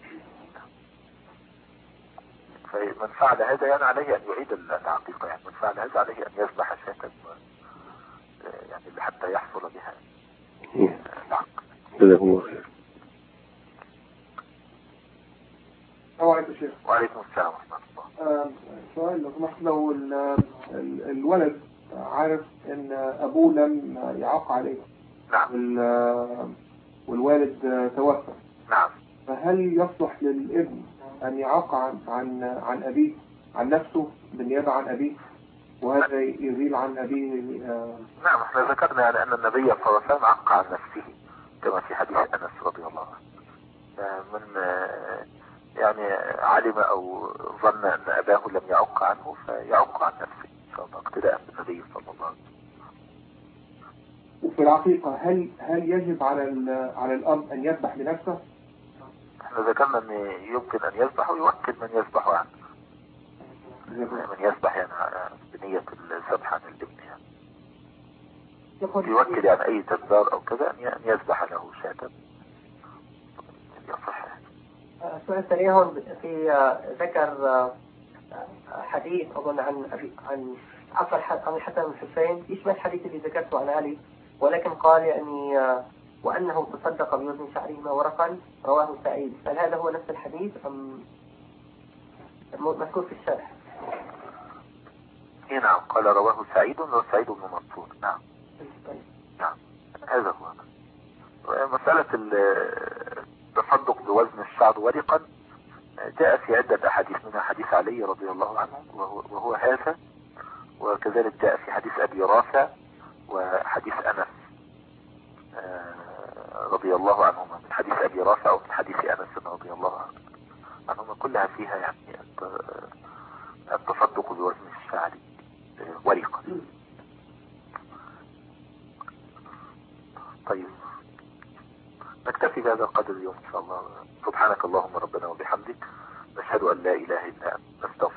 فمن فعل هذا يعني عليه أن يعيد العقيقة، يعني من فعل هذا عليه أن يذبح شاة يعني حتى يحصل بها العق. جزاكم الله خير. وعليكم الشيخ. وعليكم السلام ورحمة الله. سؤال لو سمحت، لو الولد عارف ان ابوه لم يعق عليه، نعم، والوالد توفى، نعم، فهل يصلح للابن ان يعق عن عن عن ابيه عن نفسه بالنيابة عن ابيه، وهذا يزيل عن ابيه؟ نعم، احنا ذكرنا يعني ان النبي صلى الله عليه وسلم عق عن نفسه كما في حديث انس رضي الله عنه، من يعني علم او ظن ان اباه لم يعق عنه فيعق عن نفسه ان شاء الله اقتداء بالنبي صلى الله عليه وسلم. وفي العقيقة هل هل يجب على على الاب ان يذبح بنفسه؟ احنا ذكرنا ان يمكن ان يذبح ويوكل من يذبح عنه، من يذبح يعني بنية الذبح عن الابن يعني، يوكل يعني اي جزار او كذا ان يذبح له شاة يصح. السؤال الثاني هون في ذكر حديث أظن عن عن عفر عن الحسن بن الحسين يشبه الحديث اللي ذكرته عن علي، ولكن قال يعني وأنه تصدق بوزن شعرهما ورقا، رواه سعيد. هل هذا هو نفس الحديث أم مذكور في الشرح؟ نعم، قال رواه سعيد وسعيد بن منصور. نعم نعم هذا هو. مسألة التصدق بوزن الشعر ورقا جاء في عدة أحاديث، منها حديث علي رضي الله عنه وهو, وهو هذا، وكذلك جاء في حديث أبي رافع وحديث أنس رضي الله عنهما، من حديث أبي رافع ومن حديث أنس رضي الله عنهما، كلها فيها يعني التصدق بوزن الشعر ورقا. طيب نكتفي بهذا القدر اليوم إن شاء الله. سبحانك اللهم ربنا وبحمدك، نشهد أن لا إله إلا أنت، نستغفرك.